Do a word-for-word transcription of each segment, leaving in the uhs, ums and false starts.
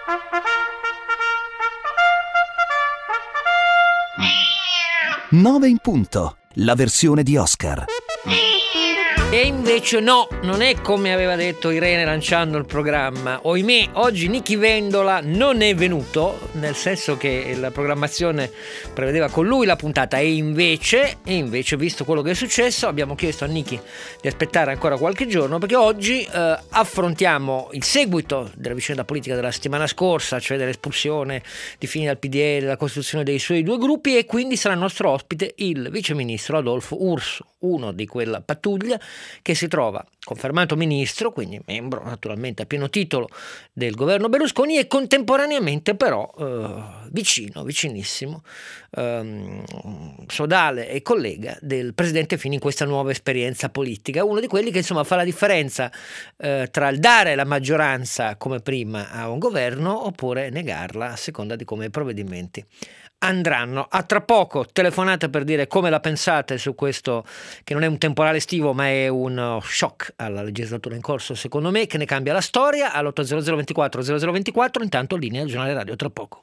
nove in punto, la versione di Oscar. E invece no, non è come aveva detto Irene lanciando il programma. Ohimè, oggi Nichi Vendola non è venuto, nel senso che la programmazione prevedeva con lui la puntata, e invece, e invece visto quello che è successo, abbiamo chiesto a Nichi di aspettare ancora qualche giorno, perché oggi eh, affrontiamo il seguito della vicenda politica della settimana scorsa, cioè dell'espulsione di Fini dal P D L, della costituzione dei suoi due gruppi, e quindi sarà il nostro ospite il viceministro Adolfo Urso, uno di quella pattuglia che si trova confermato ministro, quindi membro naturalmente a pieno titolo del governo Berlusconi, e contemporaneamente però eh, vicino, vicinissimo, ehm, sodale e collega del presidente Fini in questa nuova esperienza politica, uno di quelli che insomma fa la differenza eh, tra il dare la maggioranza come prima a un governo oppure negarla a seconda di come i provvedimenti andranno. A tra poco, telefonate per dire come la pensate su questo, che non è un temporale estivo ma è un shock alla legislatura in corso, secondo me, che ne cambia la storia, all'otto zero zero ventiquattro zero zero ventiquattro. Intanto linea al giornale radio tra poco.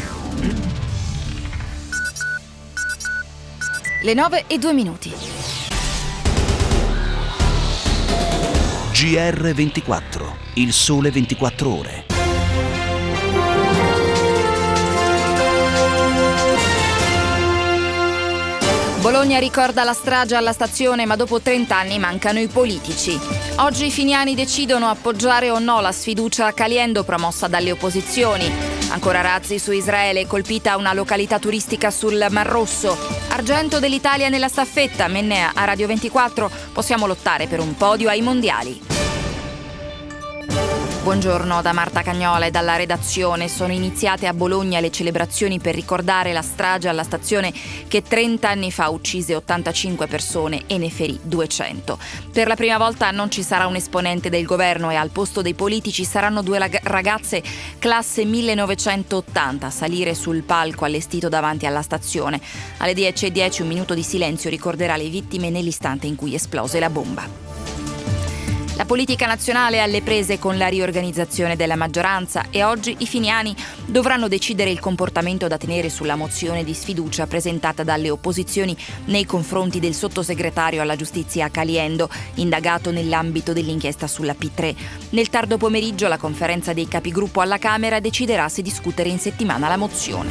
Le nove e due minuti. G R ventiquattro, il sole ventiquattro ore. Bologna ricorda la strage alla stazione, ma dopo trenta anni mancano i politici. Oggi i finiani decidono appoggiare o no la sfiducia a Caliendo promossa dalle opposizioni. Ancora razzi su Israele, colpita una località turistica sul Mar Rosso. Argento dell'Italia nella staffetta, Mennea a Radio ventiquattro, possiamo lottare per un podio ai mondiali. Buongiorno da Marta Cagnola e dalla redazione. Sono iniziate a Bologna le celebrazioni per ricordare la strage alla stazione che trenta anni fa uccise ottantacinque persone e ne ferì duecento. Per la prima volta non ci sarà un esponente del governo e al posto dei politici saranno due ragazze classe millenovecentottanta a salire sul palco allestito davanti alla stazione. Alle dieci e dieci un minuto di silenzio ricorderà le vittime nell'istante in cui esplose la bomba. La politica nazionale è alle prese con la riorganizzazione della maggioranza e oggi i finiani dovranno decidere il comportamento da tenere sulla mozione di sfiducia presentata dalle opposizioni nei confronti del sottosegretario alla giustizia Caliendo, indagato nell'ambito dell'inchiesta sulla P tre. Nel tardo pomeriggio la conferenza dei capigruppo alla Camera deciderà se discutere in settimana la mozione.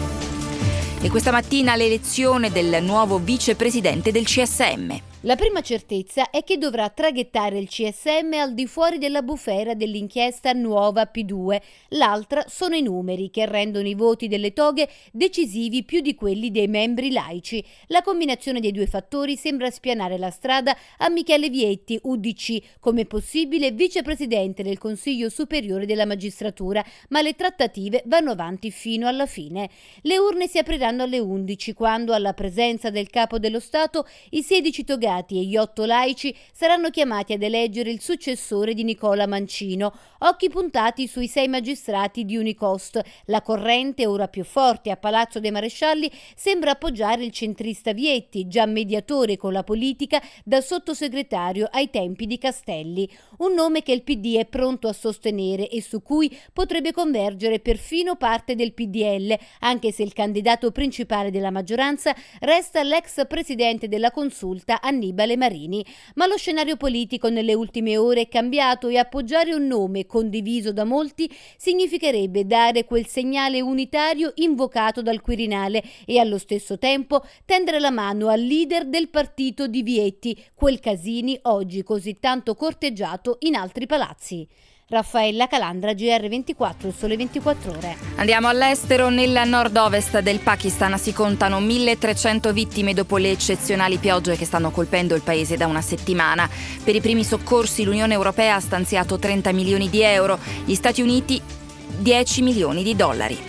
E questa mattina l'elezione del nuovo vicepresidente del C S M. La prima certezza è che dovrà traghettare il C S M al di fuori della bufera dell'inchiesta Nuova P due. L'altra sono i numeri che rendono i voti delle toghe decisivi più di quelli dei membri laici. La combinazione dei due fattori sembra spianare la strada a Michele Vietti, U D C, come possibile vicepresidente del Consiglio Superiore della Magistratura, ma le trattative vanno avanti fino alla fine. Le urne si apriranno alle undici, quando, alla presenza del Capo dello Stato, i sedici togati e gli otto laici saranno chiamati ad eleggere il successore di Nicola Mancino. Occhi puntati sui sei magistrati di Unicost. La corrente, ora più forte a Palazzo dei Marescialli, sembra appoggiare il centrista Vietti, già mediatore con la politica da sottosegretario ai tempi di Castelli. Un nome che il P D è pronto a sostenere e su cui potrebbe convergere perfino parte del P D L, anche se il candidato principale della maggioranza resta l'ex presidente della Consulta Annibale Marini. Ma lo scenario politico nelle ultime ore è cambiato e appoggiare un nome condiviso da molti significherebbe dare quel segnale unitario invocato dal Quirinale e allo stesso tempo tendere la mano al leader del partito di Vietti, quel Casini oggi così tanto corteggiato in altri palazzi. Raffaella Calandra, G R ventiquattro, il sole ventiquattro ore. Andiamo all'estero. Nel nord-ovest del Pakistan si contano milletrecento vittime dopo le eccezionali piogge che stanno colpendo il paese da una settimana. Per i primi soccorsi l'Unione Europea ha stanziato trenta milioni di euro, gli Stati Uniti dieci milioni di dollari.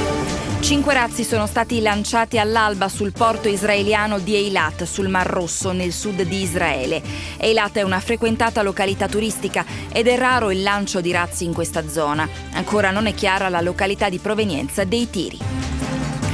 Cinque razzi sono stati lanciati all'alba sul porto israeliano di Eilat, sul Mar Rosso, nel sud di Israele. Eilat è una frequentata località turistica ed è raro il lancio di razzi in questa zona. Ancora non è chiara la località di provenienza dei tiri.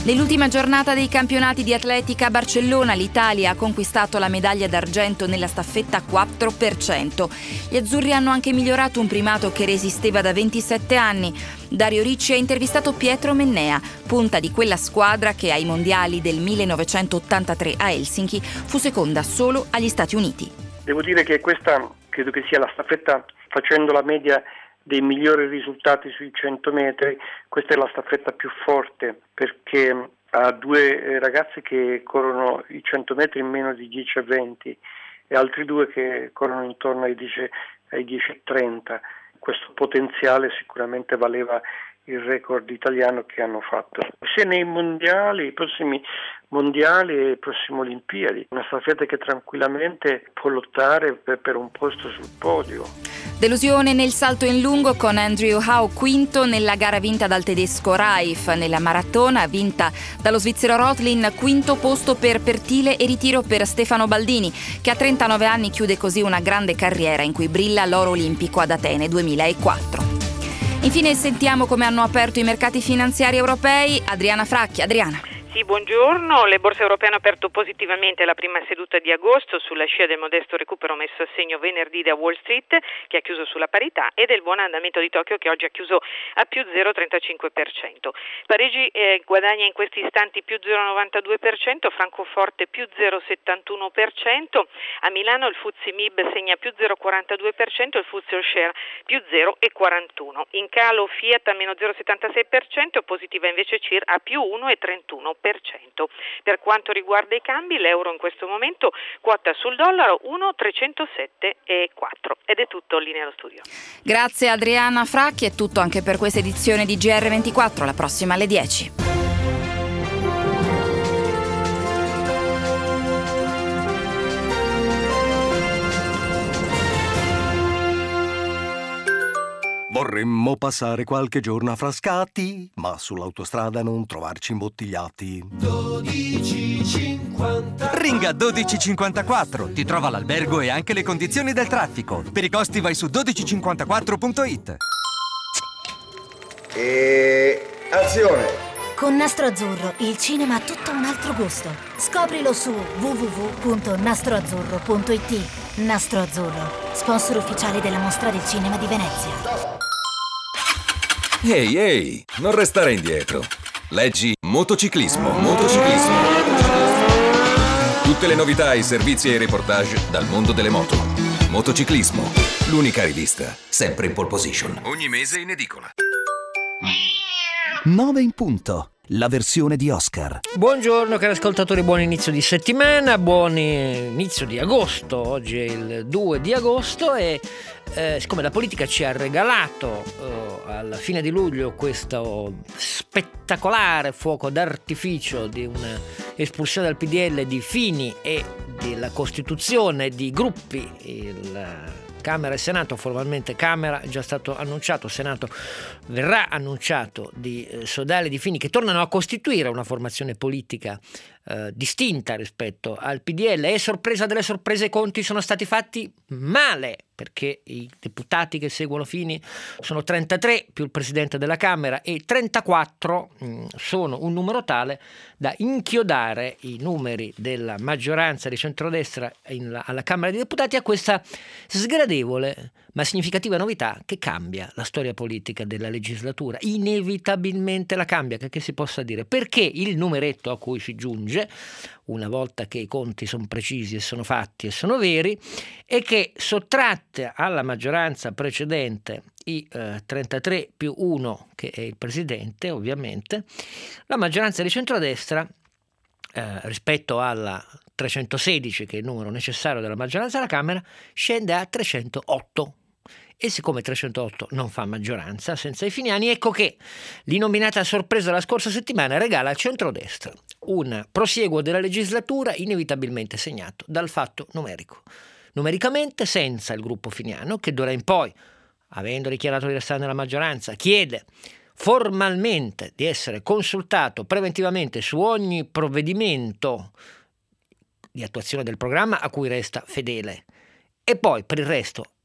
Nell'ultima giornata dei campionati di atletica a Barcellona, l'Italia ha conquistato la medaglia d'argento nella staffetta quattro per cento. Gli azzurri hanno anche migliorato un primato che resisteva da ventisette anni. Dario Ricci ha intervistato Pietro Mennea, punta di quella squadra che ai mondiali del millenovecentottantatré a Helsinki fu seconda solo agli Stati Uniti. Devo dire che questa credo che sia la staffetta, facendo la media dei migliori risultati sui cento metri, questa è la staffetta più forte, perché ha due ragazzi che corrono i cento metri in meno di dieci e venti e altri due che corrono intorno ai dieci e trenta. Questo potenziale sicuramente valeva il record italiano che hanno fatto. Sia nei mondiali, i prossimi mondiali e le prossime Olimpiadi, una staffetta che tranquillamente può lottare per, per un posto sul podio. Delusione nel salto in lungo con Andrew Howe quinto nella gara vinta dal tedesco Raif. Nella maratona vinta dallo svizzero Rotlin, quinto posto per Pertile e ritiro per Stefano Baldini, che a trentanove anni chiude così una grande carriera in cui brilla l'oro olimpico ad Atene duemilaquattro. Infine sentiamo come hanno aperto i mercati finanziari europei. Adriana Fracchi. Adriana. Sì, buongiorno. Le borse europee hanno aperto positivamente la prima seduta di agosto sulla scia del modesto recupero messo a segno venerdì da Wall Street, che ha chiuso sulla parità, e del buon andamento di Tokyo, che oggi ha chiuso a più zero virgola trentacinque per cento. Parigi eh, guadagna in questi istanti più zero virgola novantadue per cento, Francoforte più zero virgola settantuno per cento, a Milano il F T S E M I B segna più zero virgola quarantadue per cento, il F T S E All Share più zero virgola quarantuno. In calo Fiat a meno zero virgola settantasei per cento, positiva invece C I R a più uno virgola trentuno per cento. Per quanto riguarda i cambi, l'euro in questo momento quota sul dollaro uno virgola trecentosette virgola quattro. Ed è tutto, linea allo studio. Grazie Adriana Fracchi, è tutto anche per questa edizione di G R ventiquattro, la prossima alle dieci. Vorremmo passare qualche giorno a Frascati, ma sull'autostrada non trovarci imbottigliati. dodici cinquanta Ringa dodici cinquantaquattro, ti trova l'albergo e anche le condizioni del traffico. Per i costi vai su dodici cinquantaquattro punto it. E azione! Con Nastro Azzurro il cinema ha tutto un altro gusto. Scoprilo su w w w punto nastroazzurro punto it. Nastro Azzurro, sponsor ufficiale della Mostra del Cinema di Venezia. Ehi, ehi, non restare indietro. Leggi motociclismo, motociclismo. Tutte le novità, i servizi e i reportage dal mondo delle moto. Motociclismo, l'unica rivista sempre in pole position. Ogni mese in edicola. nove in punto, la versione di Oscar. Buongiorno cari ascoltatori, buon inizio di settimana, buon inizio di agosto. Oggi è il due di agosto e eh, siccome la politica ci ha regalato eh, alla fine di luglio questo spettacolare fuoco d'artificio di un'espulsione dal P D L di Fini e della costituzione di gruppi, il Camera e Senato, formalmente Camera è già stato annunciato, Senato verrà annunciato, di eh, Sodali e di Fini, che tornano a costituire una formazione politica eh, distinta rispetto al P D L. E sorpresa delle sorprese, i conti sono stati fatti male, perché i deputati che seguono Fini sono trentatré più il Presidente della Camera e trentaquattro mh, sono un numero tale da inchiodare i numeri della maggioranza di centrodestra in la, alla Camera dei Deputati a questa sgradevole ma significativa novità che cambia la storia politica della legislatura. Inevitabilmente la cambia, che, che si possa dire, perché il numeretto a cui si giunge una volta che i conti sono precisi e sono fatti e sono veri, è che sottratte alla maggioranza precedente i eh, trentatré più uno, che è il Presidente ovviamente, la maggioranza di centrodestra eh, rispetto alla trecentosedici, che è il numero necessario della maggioranza alla Camera, scende a trecentootto. E siccome trecentootto non fa maggioranza senza i finiani, ecco che l'inominata sorpresa la scorsa settimana regala al centrodestra un prosieguo della legislatura inevitabilmente segnato dal fatto numerico. Numericamente senza il gruppo finiano, che d'ora in poi, avendo dichiarato di restare nella maggioranza, chiede formalmente di essere consultato preventivamente su ogni provvedimento di attuazione del programma a cui resta fedele. E poi per il resto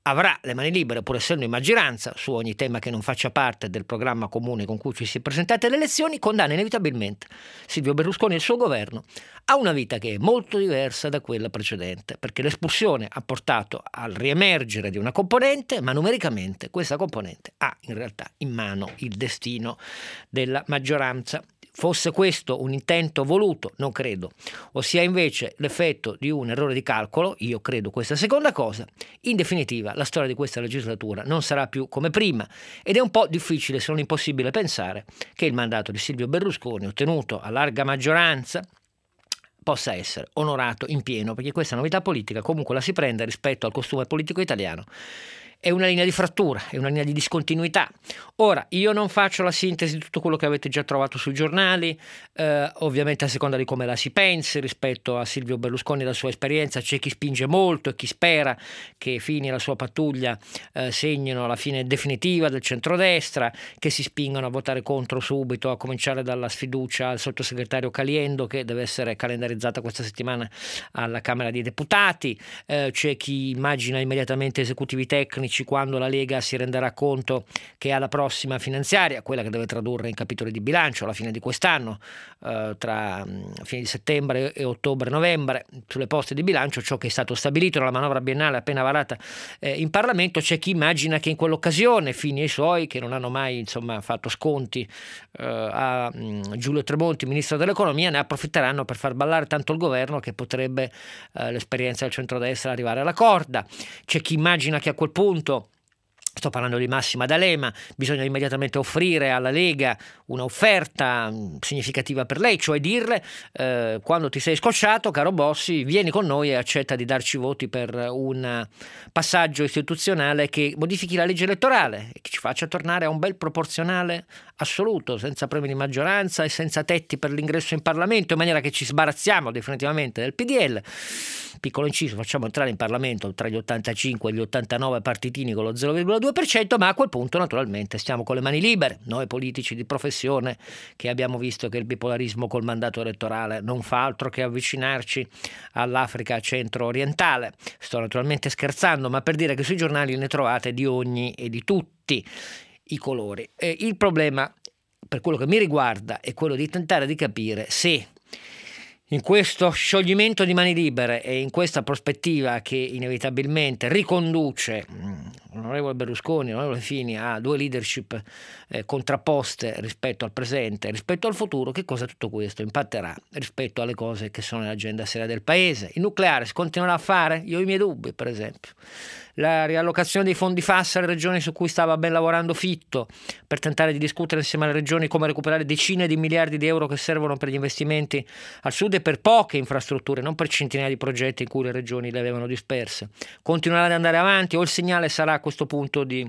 avrà le mani libere, pur essendo in maggioranza, su ogni tema che non faccia parte del programma comune con cui ci si è presentati alle elezioni, condanna inevitabilmente Silvio Berlusconi e il suo governo a una vita che è molto diversa da quella precedente, perché l'espulsione ha portato al riemergere di una componente, ma numericamente questa componente ha in realtà in mano il destino della maggioranza. Fosse questo un intento voluto? Non credo. O sia invece l'effetto di un errore di calcolo? Io credo questa seconda cosa. In definitiva, la storia di questa legislatura non sarà più come prima ed è un po' difficile, se non impossibile, pensare che il mandato di Silvio Berlusconi, ottenuto a larga maggioranza, possa essere onorato in pieno, perché questa novità politica comunque la si prende rispetto al costume politico italiano. È una linea di frattura, è una linea di discontinuità. Ora, io non faccio la sintesi di tutto quello che avete già trovato sui giornali, eh, ovviamente a seconda di come la si pensi rispetto a Silvio Berlusconi e la sua esperienza. C'è chi spinge molto e chi spera che Fini e la sua pattuglia eh, segnino la fine definitiva del centrodestra, che si spingono a votare contro subito, a cominciare dalla sfiducia al sottosegretario Caliendo, che deve essere calendarizzata questa settimana alla Camera dei Deputati. Eh, c'è chi immagina immediatamente esecutivi tecnici quando la Lega si renderà conto che alla prossima finanziaria, quella che deve tradurre in capitoli di bilancio alla fine di quest'anno, eh, tra fine di settembre e ottobre-novembre, sulle poste di bilancio, ciò che è stato stabilito nella manovra biennale appena varata eh, in Parlamento. C'è chi immagina che in quell'occasione Fini e i suoi, che non hanno mai insomma fatto sconti eh, a mh, Giulio Tremonti, ministro dell'economia, ne approfitteranno per far ballare tanto il governo che potrebbe eh, l'esperienza del centrodestra arrivare alla corda. C'è chi immagina che a quel punto, sto parlando di Massima D'Alema, bisogna immediatamente offrire alla Lega un'offerta significativa per lei, cioè dirle eh, quando ti sei scocciato, caro Bossi, vieni con noi e accetta di darci voti per un passaggio istituzionale che modifichi la legge elettorale e che ci faccia tornare a un bel proporzionale assoluto, senza premi di maggioranza e senza tetti per l'ingresso in Parlamento, in maniera che ci sbarazziamo definitivamente del P D L. Piccolo inciso, facciamo entrare in Parlamento tra gli ottantacinque e gli ottantanove partitini con lo zero virgola due per cento, ma a quel punto naturalmente stiamo con le mani libere, noi politici di professione che abbiamo visto che il bipolarismo col mandato elettorale non fa altro che avvicinarci all'Africa centro-orientale. Sto naturalmente scherzando, ma per dire che sui giornali ne trovate di ogni e di tutti i colori. E il problema, per quello che mi riguarda, è quello di tentare di capire se in questo scioglimento di mani libere e in questa prospettiva che inevitabilmente riconduce l'onorevole Berlusconi, l'onorevole Fini a due leadership eh, contrapposte rispetto al presente, rispetto al futuro, che cosa tutto questo impatterà rispetto alle cose che sono nell'agenda seria del paese. Il nucleare si continuerà a fare? Io ho i miei dubbi, per esempio. La riallocazione dei fondi F A S alle regioni su cui stava ben lavorando Fitto per tentare di discutere insieme alle regioni come recuperare decine di miliardi di euro che servono per gli investimenti al sud e per poche infrastrutture, non per centinaia di progetti in cui le regioni le avevano disperse. Continuerà ad andare avanti o il segnale sarà a questo punto di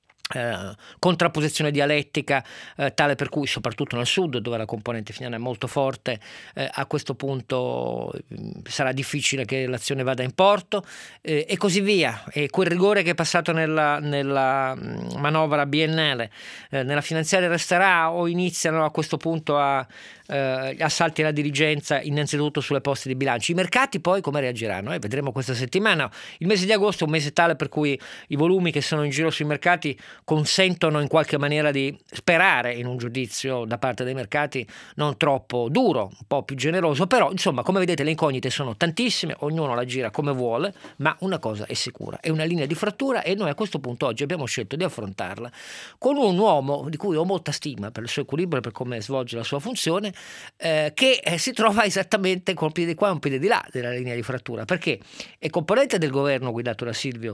Eh, contrapposizione dialettica eh, tale per cui soprattutto nel sud, dove la componente finiana è molto forte, eh, a questo punto mh, sarà difficile che l'azione vada in porto eh, e così via. E quel rigore che è passato nella, nella mh, manovra biennale eh, nella finanziaria resterà, o iniziano a questo punto a eh, assalti alla dirigenza innanzitutto sulle poste di bilancio? I mercati poi come reagiranno? Eh, vedremo questa settimana. Il mese di agosto è un mese tale per cui i volumi che sono in giro sui mercati consentono in qualche maniera di sperare in un giudizio da parte dei mercati non troppo duro, un po' più generoso, però insomma come vedete le incognite sono tantissime, ognuno la gira come vuole, ma una cosa è sicura, è una linea di frattura e noi a questo punto oggi abbiamo scelto di affrontarla con un uomo di cui ho molta stima per il suo equilibrio e per come svolge la sua funzione, eh, che eh, si trova esattamente con un piede di qua e un piede di là della linea di frattura, perché è componente del governo guidato da Silvio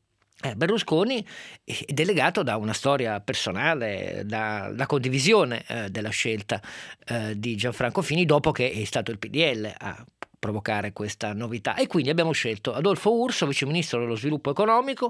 Berlusconi, è delegato da una storia personale, da, da condivisione eh, della scelta eh, di Gianfranco Fini dopo che è stato il P D L a provocare questa novità, e quindi abbiamo scelto Adolfo Urso, vice ministro dello sviluppo economico,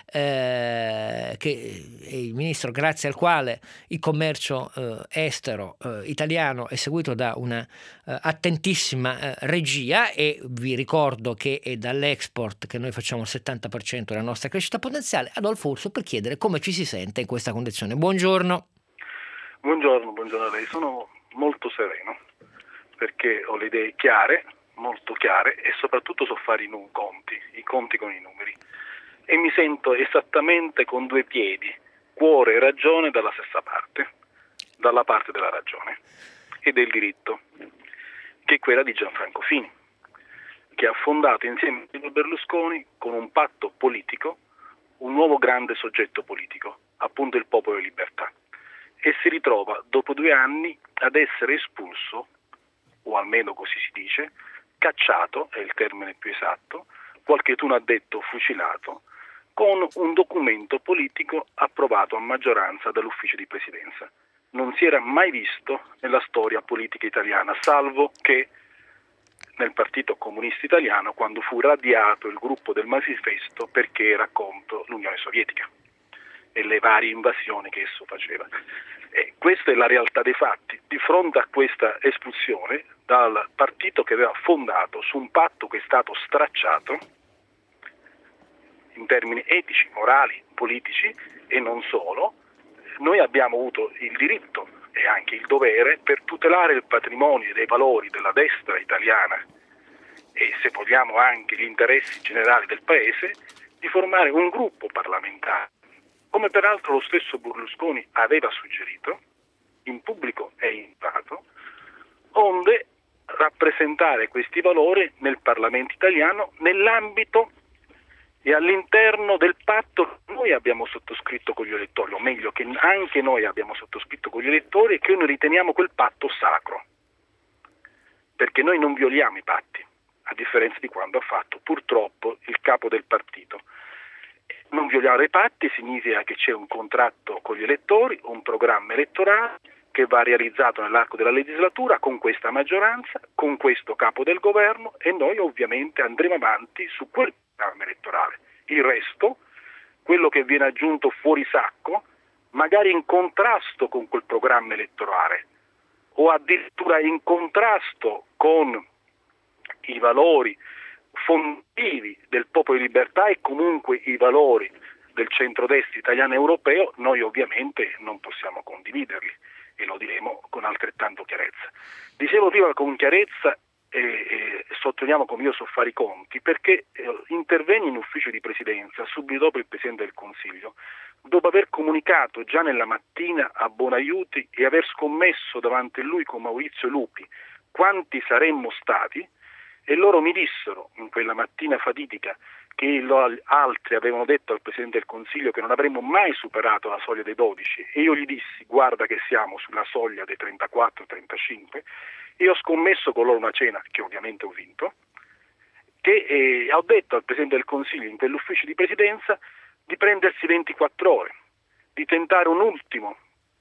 eh, che è il ministro grazie al quale il commercio eh, estero eh, italiano è seguito da una eh, attentissima eh, regia, e vi ricordo che è dall'export che noi facciamo il settanta per cento della nostra crescita potenziale. Adolfo Urso, per chiedere come ci si sente in questa condizione. Buongiorno. Buongiorno, buongiorno a lei. Sono molto sereno perché ho le idee chiare, molto chiare, e soprattutto so fare i conti, i conti con i numeri. e mi sento esattamente con due piedi, cuore e ragione dalla stessa parte, dalla parte della ragione e del diritto, che è quella di Gianfranco Fini, che ha fondato insieme a Silvio Berlusconi con un patto politico un nuovo grande soggetto politico, appunto il Popolo della Libertà, e si ritrova dopo due anni ad essere espulso, o almeno così si dice, cacciato, è il termine più esatto, qualcheduno ha detto fucilato, con un documento politico approvato a maggioranza dall'ufficio di presidenza. Non si era mai visto nella storia politica italiana, salvo che nel Partito Comunista Italiano, quando fu radiato il gruppo del Manifesto perché era contro l'Unione Sovietica e le varie invasioni che esso faceva. E questa è la realtà dei fatti. Di fronte a questa espulsione dal partito che aveva fondato su un patto che è stato stracciato in termini etici, morali, politici e non solo, noi abbiamo avuto il diritto e anche il dovere per tutelare il patrimonio e dei valori della destra italiana e, se vogliamo, anche gli interessi generali del Paese, di formare un gruppo parlamentare, come peraltro lo stesso Berlusconi aveva suggerito, in pubblico e in privato, onde rappresentare questi valori nel Parlamento italiano nell'ambito e all'interno del patto che noi abbiamo sottoscritto con gli elettori, o meglio che anche noi abbiamo sottoscritto con gli elettori e che noi riteniamo quel patto sacro, perché noi non violiamo i patti, a differenza di quando ha fatto purtroppo il capo del partito. Non violare i patti significa che c'è un contratto con gli elettori, un programma elettorale che va realizzato nell'arco della legislatura con questa maggioranza, con questo capo del governo, e noi ovviamente andremo avanti su quel programma elettorale. Il resto, quello che viene aggiunto fuori sacco, magari in contrasto con quel programma elettorale o addirittura in contrasto con i valori fondativi del Popolo di Libertà e comunque i valori del centrodestra italiano e europeo, noi ovviamente non possiamo condividerli e lo diremo con altrettanto chiarezza. Dicevo prima con chiarezza e, e sottolineiamo come io so fare i conti, perché eh, intervenni in ufficio di presidenza subito dopo il Presidente del Consiglio, dopo aver comunicato già nella mattina a Bonaiuti e aver scommesso davanti a lui con Maurizio Lupi quanti saremmo stati, e loro mi dissero in quella mattina fatidica che altri avevano detto al Presidente del Consiglio che non avremmo mai superato la soglia dei dodici, e io gli dissi guarda che siamo sulla soglia dei trentaquattro trentacinque, e ho scommesso con loro una cena che ovviamente ho vinto, che eh, ho detto al Presidente del Consiglio in quell'ufficio di presidenza di prendersi ventiquattro ore, di tentare un ultimo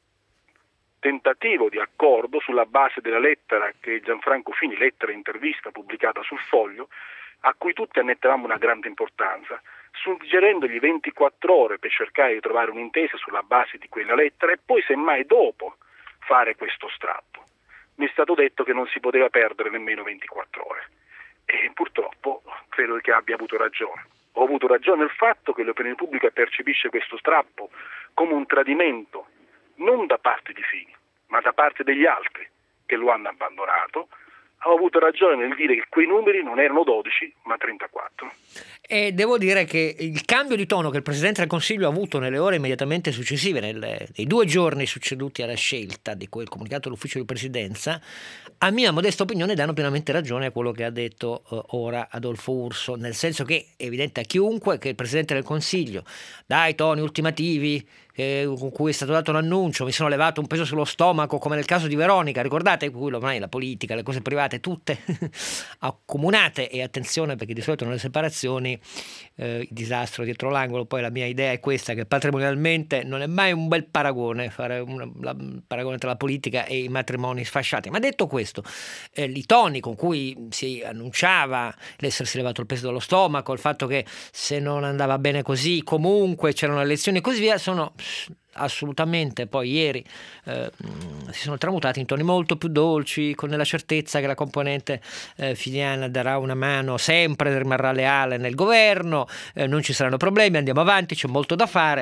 tentativo di accordo sulla base della lettera che Gianfranco Fini, lettera intervista pubblicata sul Foglio, a cui tutti annettavamo una grande importanza, suggerendogli ventiquattro ore per cercare di trovare un'intesa sulla base di quella lettera e poi semmai dopo fare questo strappo. Mi è stato detto che non si poteva perdere nemmeno ventiquattro ore e purtroppo credo che abbia avuto ragione. Ho avuto ragione nel fatto che l'opinione pubblica percepisce questo strappo come un tradimento non da parte di Fini, ma da parte degli altri che lo hanno abbandonato. Ho avuto ragione nel dire che quei numeri non erano dodici, ma trentaquattro. E devo dire che il cambio di tono che il Presidente del Consiglio ha avuto nelle ore immediatamente successive, nelle, nei due giorni succeduti alla scelta di quel comunicato dell'ufficio di presidenza, a mia modesta opinione danno pienamente ragione a quello che ha detto uh, ora Adolfo Urso, nel senso che è evidente a chiunque che il Presidente del Consiglio, dai toni ultimativi con cui è stato dato un annuncio, mi sono levato un peso sullo stomaco, come nel caso di Veronica, ricordate, cui ormai la politica, le cose private tutte accomunate, e attenzione perché di solito nelle separazioni eh, il disastro dietro l'angolo. Poi la mia idea è questa, che patrimonialmente non è mai un bel paragone fare un la, paragone tra la politica e i matrimoni sfasciati. Ma detto questo, eh, i toni con cui si annunciava l'essersi levato il peso dallo stomaco, il fatto che se non andava bene così comunque c'erano elezioni e così via, sono assolutamente poi ieri eh, si sono tramutati in toni molto più dolci, con la certezza che la componente eh, finiana darà una mano sempre, rimarrà leale nel governo, eh, non ci saranno problemi, andiamo avanti, c'è molto da fare.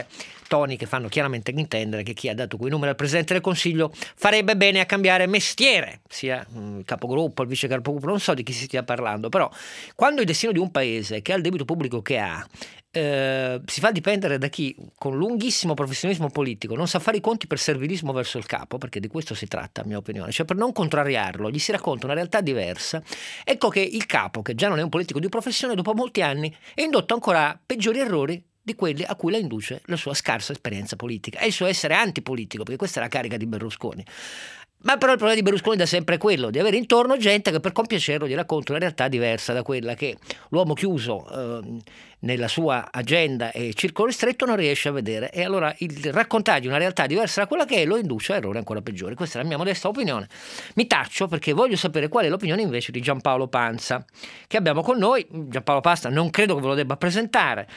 toni che fanno chiaramente intendere che chi ha dato quei numeri al Presidente del Consiglio farebbe bene a cambiare mestiere, sia il capogruppo, il vice capogruppo, non so di chi si stia parlando, però quando il destino di un paese che ha il debito pubblico che ha eh, si fa dipendere da chi con lunghissimo professionismo politico non sa fare i conti per servilismo verso il capo, perché di questo si tratta a mia opinione, cioè per non contrariarlo gli si racconta una realtà diversa, ecco che il capo, che già non è un politico di professione, dopo molti anni è indotto ancora a peggiori errori di quelli a cui la induce la sua scarsa esperienza politica e il suo essere antipolitico, perché questa è la carica di Berlusconi. Ma però il problema di Berlusconi è da sempre quello di avere intorno gente che per compiacerlo gli racconta una realtà diversa da quella che l'uomo chiuso eh, nella sua agenda e circolo ristretto non riesce a vedere, e allora il raccontargli una realtà diversa da quella che è lo induce a errori ancora peggiori. Questa è la mia modesta opinione. Mi taccio perché voglio sapere qual è l'opinione invece di Giampaolo Pansa, che abbiamo con noi. Giampaolo Pansa non credo che ve lo debba presentare,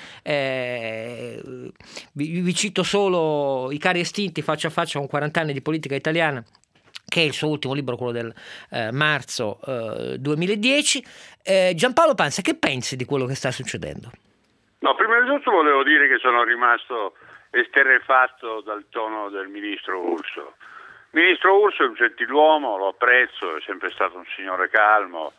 eh, vi, vi cito solo I cari estinti faccia a faccia con quaranta anni di politica italiana, che è il suo ultimo libro, quello del eh, marzo eh, duemiladieci. Eh, Giampaolo Pansa, che pensi di quello che sta succedendo? No, prima di tutto volevo dire che sono rimasto esterrefatto dal tono del ministro Urso. Il ministro Urso è un gentiluomo, lo apprezzo, è sempre stato un signore calmo,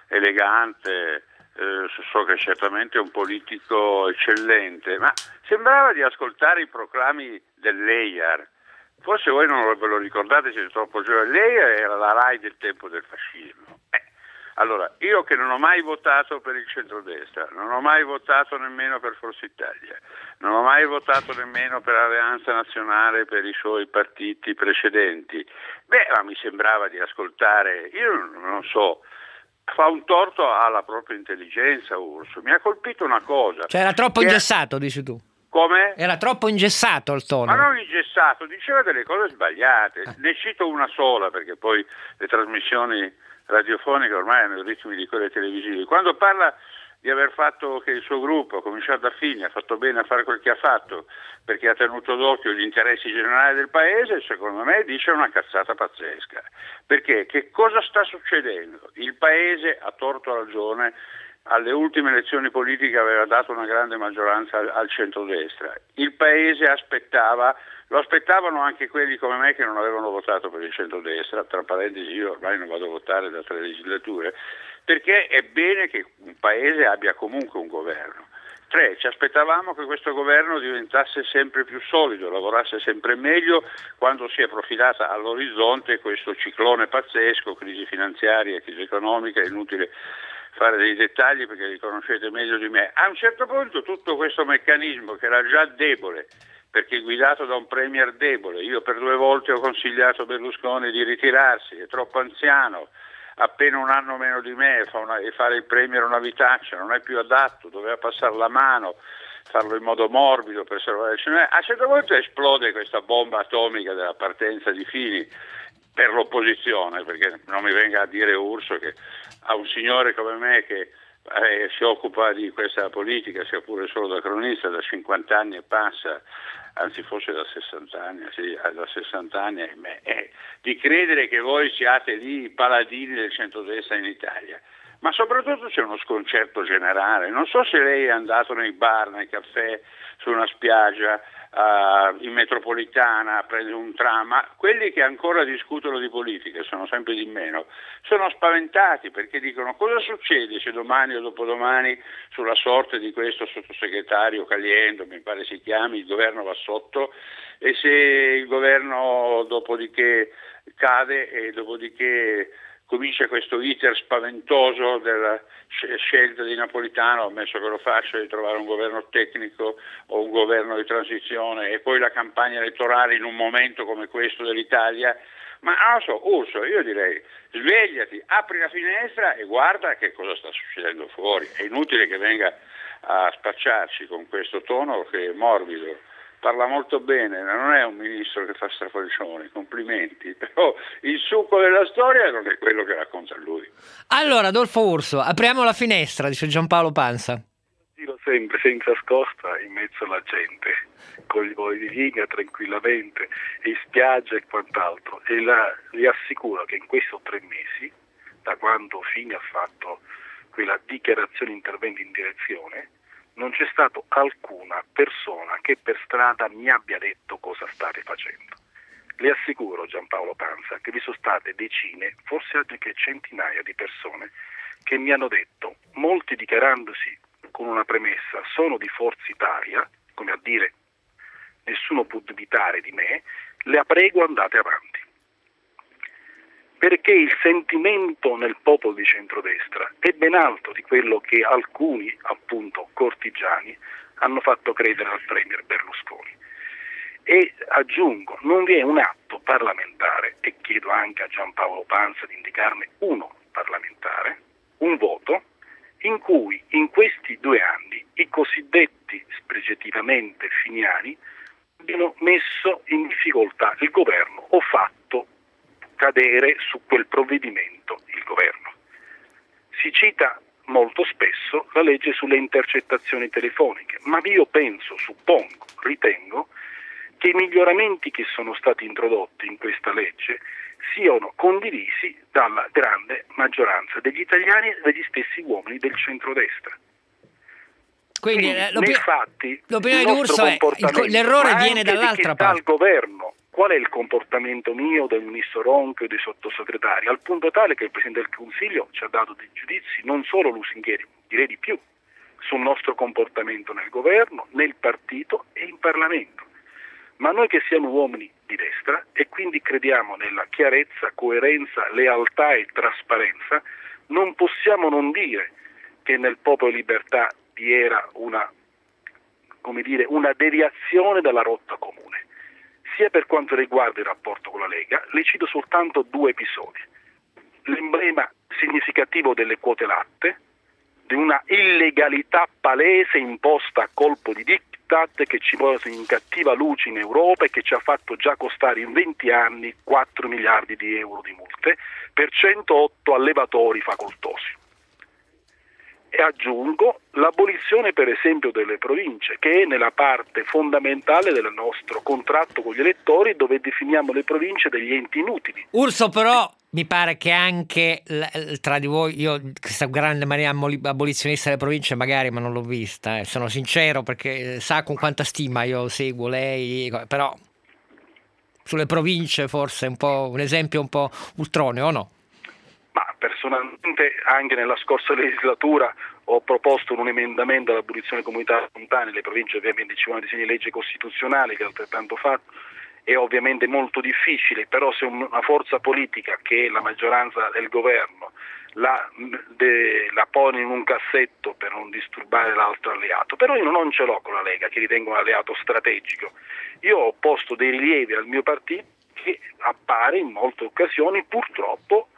elegante, eh, so che certamente è un politico eccellente, ma sembrava di ascoltare i proclami dell'E I A R. Forse voi non ve lo ricordate, siete troppo giovani. Lei era la RAI del tempo del fascismo. Eh, allora, io che non ho mai votato per il centrodestra, non ho mai votato nemmeno per Forza Italia, non ho mai votato nemmeno per Alleanza Nazionale, per i suoi partiti precedenti, beh, ma mi sembrava di ascoltare, io non so, fa un torto alla propria intelligenza Urso. Mi ha colpito una cosa. Cioè era troppo ingessato, è... dici tu? Come? Era troppo ingessato il tono. Ma non ingessato, diceva delle cose sbagliate. Ah. Ne cito una sola, perché poi le trasmissioni radiofoniche ormai hanno i ritmi di quelle televisive. Quando parla di aver fatto che il suo gruppo, a cominciare da Fini, ha fatto bene a fare quel che ha fatto, perché ha tenuto d'occhio gli interessi generali del paese, secondo me dice una cazzata pazzesca. Perché che cosa sta succedendo? Il paese, a torto o ragione, alle ultime elezioni politiche aveva dato una grande maggioranza al, al centrodestra. Il paese aspettava, lo aspettavano anche quelli come me che non avevano votato per il centrodestra, tra parentesi io ormai non vado a votare da tre legislature, perché è bene che un paese abbia comunque un governo. Tre, ci aspettavamo che questo governo diventasse sempre più solido, lavorasse sempre meglio quando si è profilata all'orizzonte questo ciclone pazzesco, crisi finanziaria, crisi economica, è inutile fare dei dettagli perché li conoscete meglio di me. A un certo punto tutto questo meccanismo che era già debole, perché guidato da un premier debole, io per due volte ho consigliato a Berlusconi di ritirarsi, è troppo anziano, appena un anno meno di me fa una, e fare il premier una vitaccia, non è più adatto, doveva passare la mano, farlo in modo morbido per salvare il cinema. A un certo punto esplode questa bomba atomica della partenza di Fini per l'opposizione, perché non mi venga a dire Urso che a un signore come me che eh, si occupa di questa politica, sia pure solo da cronista, da cinquanta anni e passa, anzi forse da sessanta anni, sì, da sessanta anni, eh, di credere che voi siate lì i paladini del centrodestra in Italia. Ma soprattutto c'è uno sconcerto generale. Non so se lei è andato nei bar, nei caffè, su una spiaggia, uh, in metropolitana a prendere un tram, ma quelli che ancora discutono di politica, sono sempre di meno, sono spaventati perché dicono cosa succede se domani o dopodomani sulla sorte di questo sottosegretario Caliendo, mi pare si chiami, il governo va sotto, e se il governo dopodiché cade e dopodiché comincia questo iter spaventoso della scelta di Napolitano, ammesso che lo faccia, di trovare un governo tecnico o un governo di transizione, e poi la campagna elettorale in un momento come questo dell'Italia. Ma non so, Urso, io direi svegliati, apri la finestra e guarda che cosa sta succedendo fuori. È inutile che venga a spacciarci con questo tono che è morbido. Parla molto bene, non è un ministro che fa strafalcioni, complimenti, però il succo della storia non è quello che racconta lui. Allora, Adolfo Urso, apriamo la finestra, dice Giampaolo Pansa. Giro sempre senza scosta in mezzo alla gente, con gli voli di linea tranquillamente, in spiaggia e quant'altro, e la, vi assicuro che in questi tre mesi, da quando Fini ha fatto quella dichiarazione intervento in direzione, non c'è stata alcuna persona che per strada mi abbia detto cosa state facendo. Le assicuro, Giampaolo Pansa, che vi sono state decine, forse anche centinaia di persone che mi hanno detto, molti dichiarandosi con una premessa, sono di Forza Italia, come a dire nessuno può dubitare di me, la prego andate avanti. Perché il sentimento nel popolo di centrodestra è ben alto di quello che alcuni, appunto, cortigiani hanno fatto credere al premier Berlusconi. E aggiungo, non vi è un atto parlamentare, e chiedo anche a Giampaolo Pansa di indicarne uno parlamentare, un voto, in cui in questi due anni i cosiddetti spregiativamente finiani abbiano messo in difficoltà il governo o fatto cadere su quel provvedimento il governo. Si cita molto spesso la legge sulle intercettazioni telefoniche, ma io penso, suppongo, ritengo che i miglioramenti che sono stati introdotti in questa legge siano condivisi dalla grande maggioranza degli italiani e degli stessi uomini del centrodestra. Quindi, Quindi l'opinione, nei fatti, l'opinione di Urso è il, l'errore viene dall'altra parte. Dal governo, qual è il comportamento mio, del ministro Ronco e dei sottosegretari? Al punto tale che il Presidente del Consiglio ci ha dato dei giudizi non solo lusinghieri, direi di più, sul nostro comportamento nel governo, nel partito e in Parlamento. Ma noi che siamo uomini di destra e quindi crediamo nella chiarezza, coerenza, lealtà e trasparenza, non possiamo non dire che nel Popolo Libertà vi era una, come dire, una deviazione dalla rotta comune, sia per quanto riguarda il rapporto con la Lega. Le cito soltanto due episodi. L'emblema significativo delle quote latte, di una illegalità palese imposta a colpo di diktat che ci pone in cattiva luce in Europa e che ci ha fatto già costare in venti anni quattro miliardi di euro di multe per centootto allevatori facoltosi. E aggiungo l'abolizione per esempio delle province, che è nella parte fondamentale del nostro contratto con gli elettori, dove definiamo le province degli enti inutili. Urso, però mi pare che anche l- tra di voi, io questa grande mania abolizionista delle province magari, ma non l'ho vista, eh, sono sincero, perché sa con quanta stima io seguo lei, però sulle province forse è un po' un esempio un po' ultroneo, o no? Ma personalmente anche nella scorsa legislatura ho proposto un emendamento all'abolizione delle comunità montane. Le province ovviamente ci vuole un disegno di legge costituzionale che è altrettanto fatto, è ovviamente molto difficile, però se una forza politica che è la maggioranza del governo la, de, la pone in un cassetto per non disturbare l'altro alleato, però io non ce l'ho con la Lega, che ritengo un alleato strategico. Io ho posto dei rilievi al mio partito che appare in molte occasioni purtroppo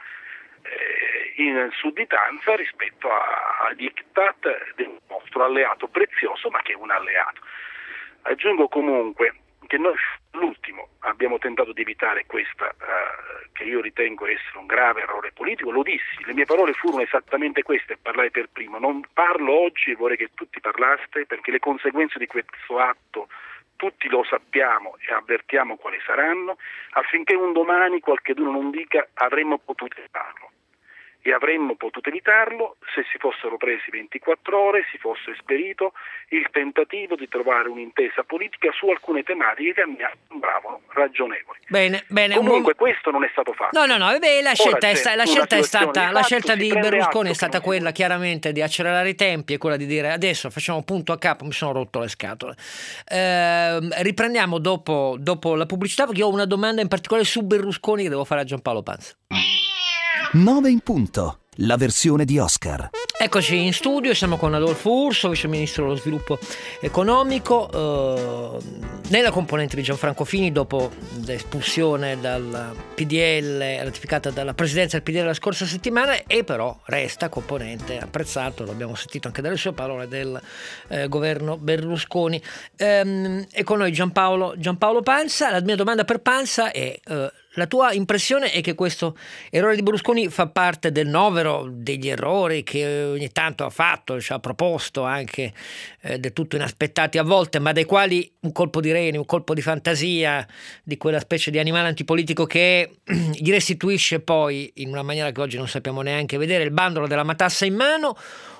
in sudditanza rispetto a, a diktat del nostro alleato prezioso, ma che è un alleato. Aggiungo comunque che noi l'ultimo abbiamo tentato di evitare questa uh, che io ritengo essere un grave errore politico. Lo dissi, le mie parole furono esattamente queste, parlai per primo. Non parlo oggi e vorrei che tutti parlaste, perché le conseguenze di questo atto tutti lo sappiamo e avvertiamo quali saranno, affinché un domani qualcheduno non dica avremmo potuto evitarlo. E avremmo potuto evitarlo se si fossero presi ventiquattro ore, si fosse esperito il tentativo di trovare un'intesa politica su alcune tematiche che a me sembravano ragionevoli. Bene, bene. Comunque buon... questo non è stato fatto. No, no, no, beh, la scelta, è, sta, la scelta è stata, di la scelta di Berlusconi è stata quella chiaramente di accelerare i tempi e quella di dire adesso facciamo punto a capo, mi sono rotto le scatole. Eh, riprendiamo dopo, dopo la pubblicità, perché io ho una domanda in particolare su Berlusconi che devo fare a Giampaolo Pansa. nove in punto, la versione di Oscar. Eccoci in studio, siamo con Adolfo Urso, vice ministro dello sviluppo economico, eh, nella componente di Gianfranco Fini dopo l'espulsione dal P D L ratificata dalla presidenza del P D L la scorsa settimana, e però resta componente apprezzato, l'abbiamo sentito anche dalle sue parole, del eh, governo Berlusconi. Ehm, e con noi Giampaolo, Giampaolo Pansa. La mia domanda per Pansa è eh, la tua impressione è che questo errore di Berlusconi fa parte del novero degli errori che ogni tanto ha fatto, ci ha proposto anche eh, del tutto inaspettati a volte, ma dai quali un colpo di reni, un colpo di fantasia di quella specie di animale antipolitico che gli restituisce poi, in una maniera che oggi non sappiamo neanche vedere, il bandolo della matassa in mano?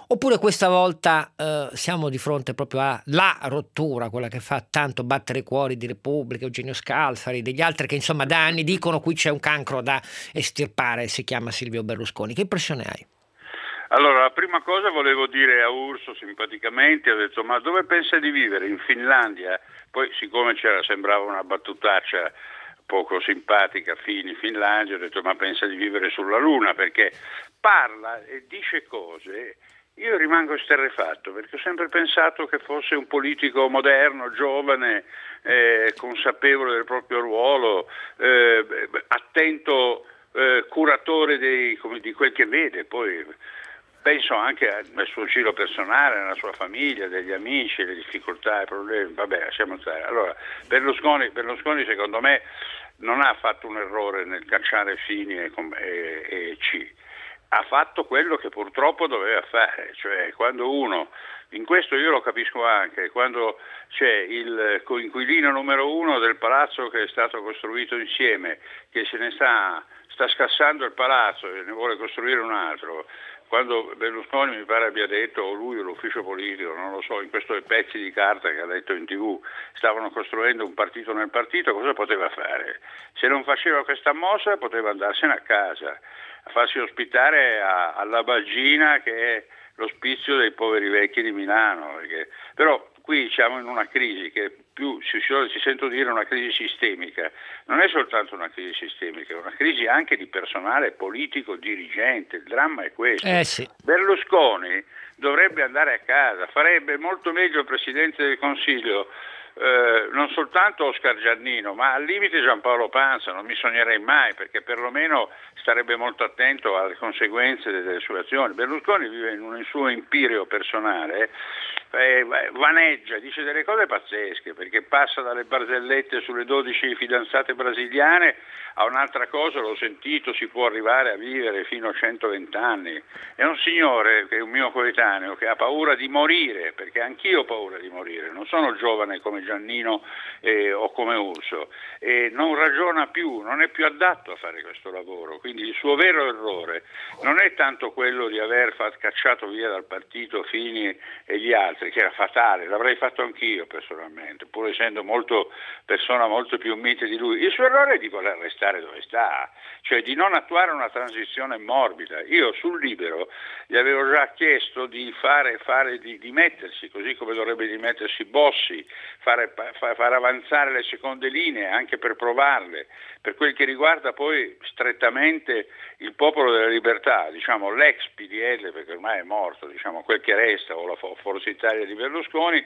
Oppure questa volta eh, siamo di fronte proprio alla rottura, quella che fa tanto battere i cuori di Repubblica, Eugenio Scalfari, degli altri che insomma da anni dicono qui c'è un cancro da estirpare, si chiama Silvio Berlusconi. Che impressione hai? Allora, la prima cosa volevo dire a Urso simpaticamente, ho detto ma dove pensa di vivere? In Finlandia? Poi siccome c'era, sembrava una battutaccia poco simpatica, Fini, Finlandia, ho detto ma pensa di vivere sulla Luna, perché parla e dice cose, io rimango esterrefatto, perché ho sempre pensato che fosse un politico moderno, giovane, eh, consapevole del proprio ruolo, eh, attento, eh, curatore dei, come, di quel che vede, poi penso anche al suo giro personale, alla sua famiglia, degli amici, le difficoltà, i problemi, vabbè, lasciamo stare. Allora, Berlusconi, Berlusconi secondo me non ha fatto un errore nel cacciare Fini e, e, e C, ha fatto quello che purtroppo doveva fare, cioè quando uno, in questo io lo capisco anche, quando c'è il coinquilino numero uno del palazzo che è stato costruito insieme, che se ne sta, sta scassando il palazzo e ne vuole costruire un altro, quando Berlusconi mi pare abbia detto, o lui o l'ufficio politico, non lo so, in questo pezzi di carta che ha detto in tv, stavano costruendo un partito nel partito, cosa poteva fare? Se non faceva questa mossa poteva andarsene a casa, a farsi ospitare a, alla Baggina, che è l'ospizio dei poveri vecchi di Milano, perché, però qui siamo in una crisi che più si, si sento dire una crisi sistemica, non è soltanto una crisi sistemica, è una crisi anche di personale politico dirigente, il dramma è questo. Eh sì. Berlusconi dovrebbe andare a casa, farebbe molto meglio il Presidente del Consiglio, eh, non soltanto Oscar Giannino, ma al limite Giampaolo Pansa, non mi sognerei mai, perché perlomeno starebbe molto attento alle conseguenze delle sue azioni. Berlusconi vive in un suo impirio personale, eh, vaneggia, dice delle cose pazzesche, perché passa dalle barzellette sulle dodici fidanzate brasiliane a un'altra cosa, l'ho sentito, si può arrivare a vivere fino a centoventi anni. È un signore, che è un mio coetaneo, che ha paura di morire, perché anch'io ho paura di morire, non sono giovane come Giannino eh, o come Urso, e non ragiona più, non è più adatto a fare questo lavoro, quindi il suo vero errore non è tanto quello di aver fatto, cacciato via dal partito Fini e gli altri, che era fatale, l'avrei fatto anch'io personalmente, pur essendo molto persona molto più mite di lui. Il suo errore è di voler restare dove sta, cioè di non attuare una transizione morbida. Io sul Libero gli avevo già chiesto di fare, fare di dimettersi, così come dovrebbe dimettersi Bossi, fare, far, far avanzare le seconde linee anche per provarle, per quel che riguarda poi strettamente il Popolo della Libertà, diciamo l'ex P D L, perché ormai è morto, diciamo quel che resta, o la Forza Italia di Berlusconi,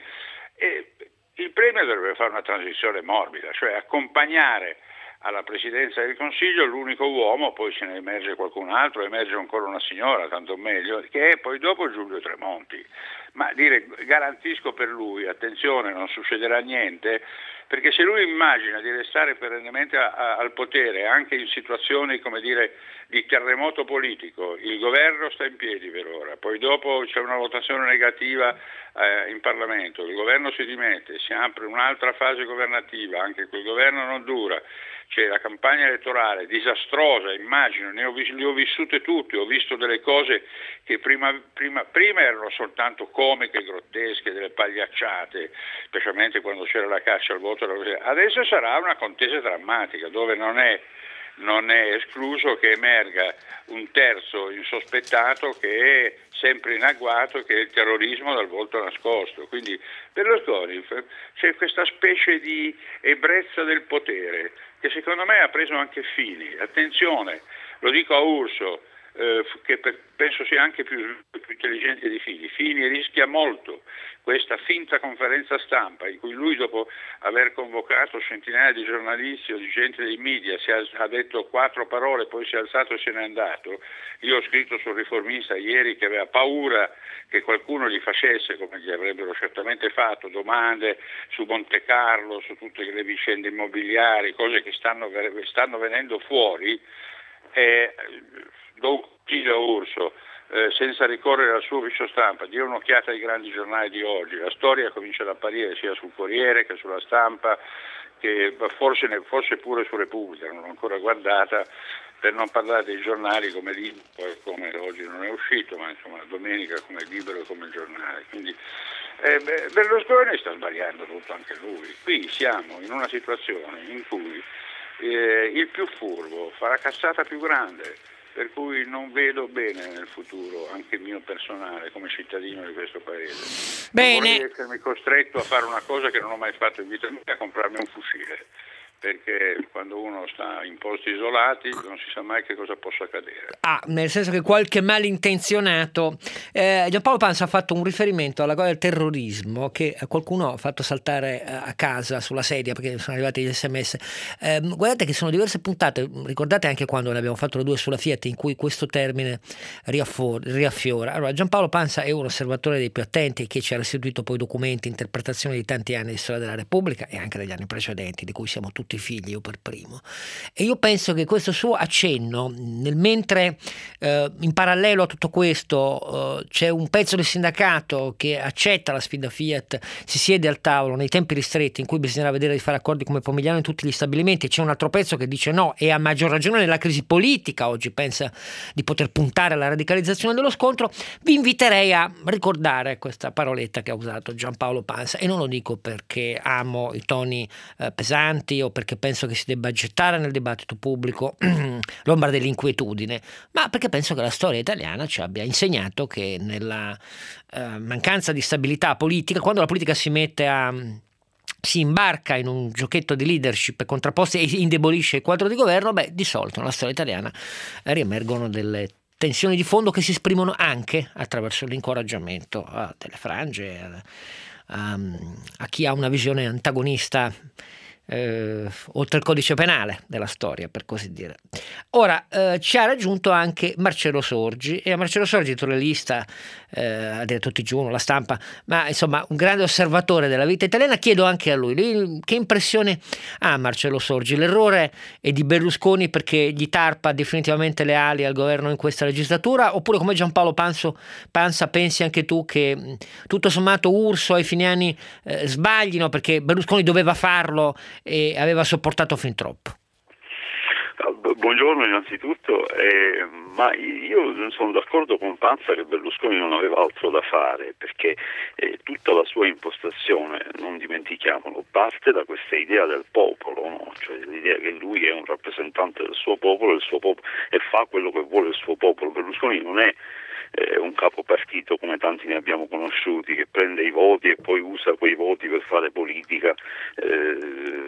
e il premio dovrebbe fare una transizione morbida, cioè accompagnare alla presidenza del Consiglio l'unico uomo, poi se ne emerge qualcun altro, emerge ancora una signora, tanto meglio, che è poi dopo Giulio Tremonti. Ma dire garantisco per lui, attenzione, non succederà niente, perché se lui immagina di restare perennemente a, a, al potere anche in situazioni, come dire, di terremoto politico, il governo sta in piedi per ora, poi dopo c'è una votazione negativa eh, in Parlamento, il governo si dimette, si apre un'altra fase governativa, anche quel governo non dura, c'è la campagna elettorale disastrosa, immagino, ne ho, vis- le ho vissute tutte, ho visto delle cose che prima, prima, prima erano soltanto comiche, grottesche, delle pagliacciate, specialmente quando c'era la caccia al voto, adesso sarà una contesa drammatica dove non è, non è escluso che emerga un terzo insospettato che è sempre in agguato, che è il terrorismo dal volto nascosto. Quindi Berlusconi c'è questa specie di ebbrezza del potere che secondo me ha preso anche Fini. Attenzione, lo dico a Urso, eh, che per, penso sia anche più, più intelligente di Fini. Fini rischia molto questa finta conferenza stampa in cui lui, dopo aver convocato centinaia di giornalisti o di gente dei media, si è, ha detto quattro parole, poi si è alzato e se n'è andato. Io ho scritto sul Riformista ieri che aveva paura che qualcuno gli facesse, come gli avrebbero certamente fatto, domande su Monte Carlo, su tutte le vicende immobiliari, cose che stanno, stanno venendo fuori. Eh, do un consiglio a Urso, eh, senza ricorrere al suo ufficio stampa, dia un'occhiata ai grandi giornali di oggi. La storia comincia ad apparire sia sul Corriere che sulla Stampa, che che forse, ne, forse pure su Repubblica, non l'ho ancora guardata, per non parlare dei giornali come Libero, come oggi non è uscito, ma insomma domenica come Libero e come Giornale. Quindi eh, Berlusconi sta sbagliando tutto anche lui. Qui siamo in una situazione in cui eh, il più furbo fa la cazzata più grande, per cui non vedo bene nel futuro, anche mio personale, come cittadino di questo paese. Bene. Non vorrei essermi costretto a fare una cosa che non ho mai fatto in vita mia, a comprarmi un fucile, perché quando uno sta in posti isolati non si sa mai che cosa possa accadere. Ah, nel senso che qualche malintenzionato eh, Giampaolo Pansa ha fatto un riferimento alla cosa del terrorismo che qualcuno ha fatto saltare a casa sulla sedia perché sono arrivati gli sms. Eh, guardate che sono diverse puntate, ricordate anche quando ne abbiamo fatto le due sulla Fiat in cui questo termine riaffor- riaffiora. Allora, Giampaolo Pansa è un osservatore dei più attenti che ci ha restituito poi documenti, interpretazioni di tanti anni di storia della Repubblica e anche degli anni precedenti, di cui siamo tutti figli, io per primo. E io penso che questo suo accenno, nel mentre eh, in parallelo a tutto questo eh, c'è un pezzo del sindacato che accetta la sfida Fiat, si siede al tavolo nei tempi ristretti in cui bisognerà vedere di fare accordi come Pomigliano in tutti gli stabilimenti, e c'è un altro pezzo che dice no, e a maggior ragione nella crisi politica oggi pensa di poter puntare alla radicalizzazione dello scontro. Vi inviterei a ricordare questa paroletta che ha usato Giampaolo Pansa, e non lo dico perché amo i toni eh, pesanti o perché penso che si debba gettare nel dibattito pubblico l'ombra dell'inquietudine, ma perché penso che la storia italiana ci abbia insegnato che nella eh, mancanza di stabilità politica, quando la politica si mette a si imbarca in un giochetto di leadership contrapposti e indebolisce il quadro di governo, beh, di solito nella storia italiana riemergono delle tensioni di fondo che si esprimono anche attraverso l'incoraggiamento a delle frange, a, a, a chi ha una visione antagonista Eh, oltre il codice penale della storia, per così dire. Ora eh, ci ha raggiunto anche Marcello Sorgi, e a Marcello Sorgi, editorialista eh, ha detto T G uno, La Stampa, ma insomma un grande osservatore della vita italiana. Chiedo anche a lui, lui che impressione ha Marcello Sorgi? L'errore è di Berlusconi perché gli tarpa definitivamente le ali al governo in questa legislatura, oppure come Giampaolo Panso, Pansa pensi anche tu che tutto sommato Urso e Finiani eh, sbaglino perché Berlusconi doveva farlo e aveva sopportato fin troppo? Buongiorno innanzitutto, eh, ma io sono d'accordo con Pansa che Berlusconi non aveva altro da fare, perché eh, tutta la sua impostazione, non dimentichiamolo, parte da questa idea del popolo, no? Cioè l'idea che lui è un rappresentante del suo popolo, del suo popolo e fa quello che vuole il suo popolo. Berlusconi non è eh, un capopartito come tanti ne abbiamo conosciuti, che prende i voti e poi usa quei voti per fare politica eh,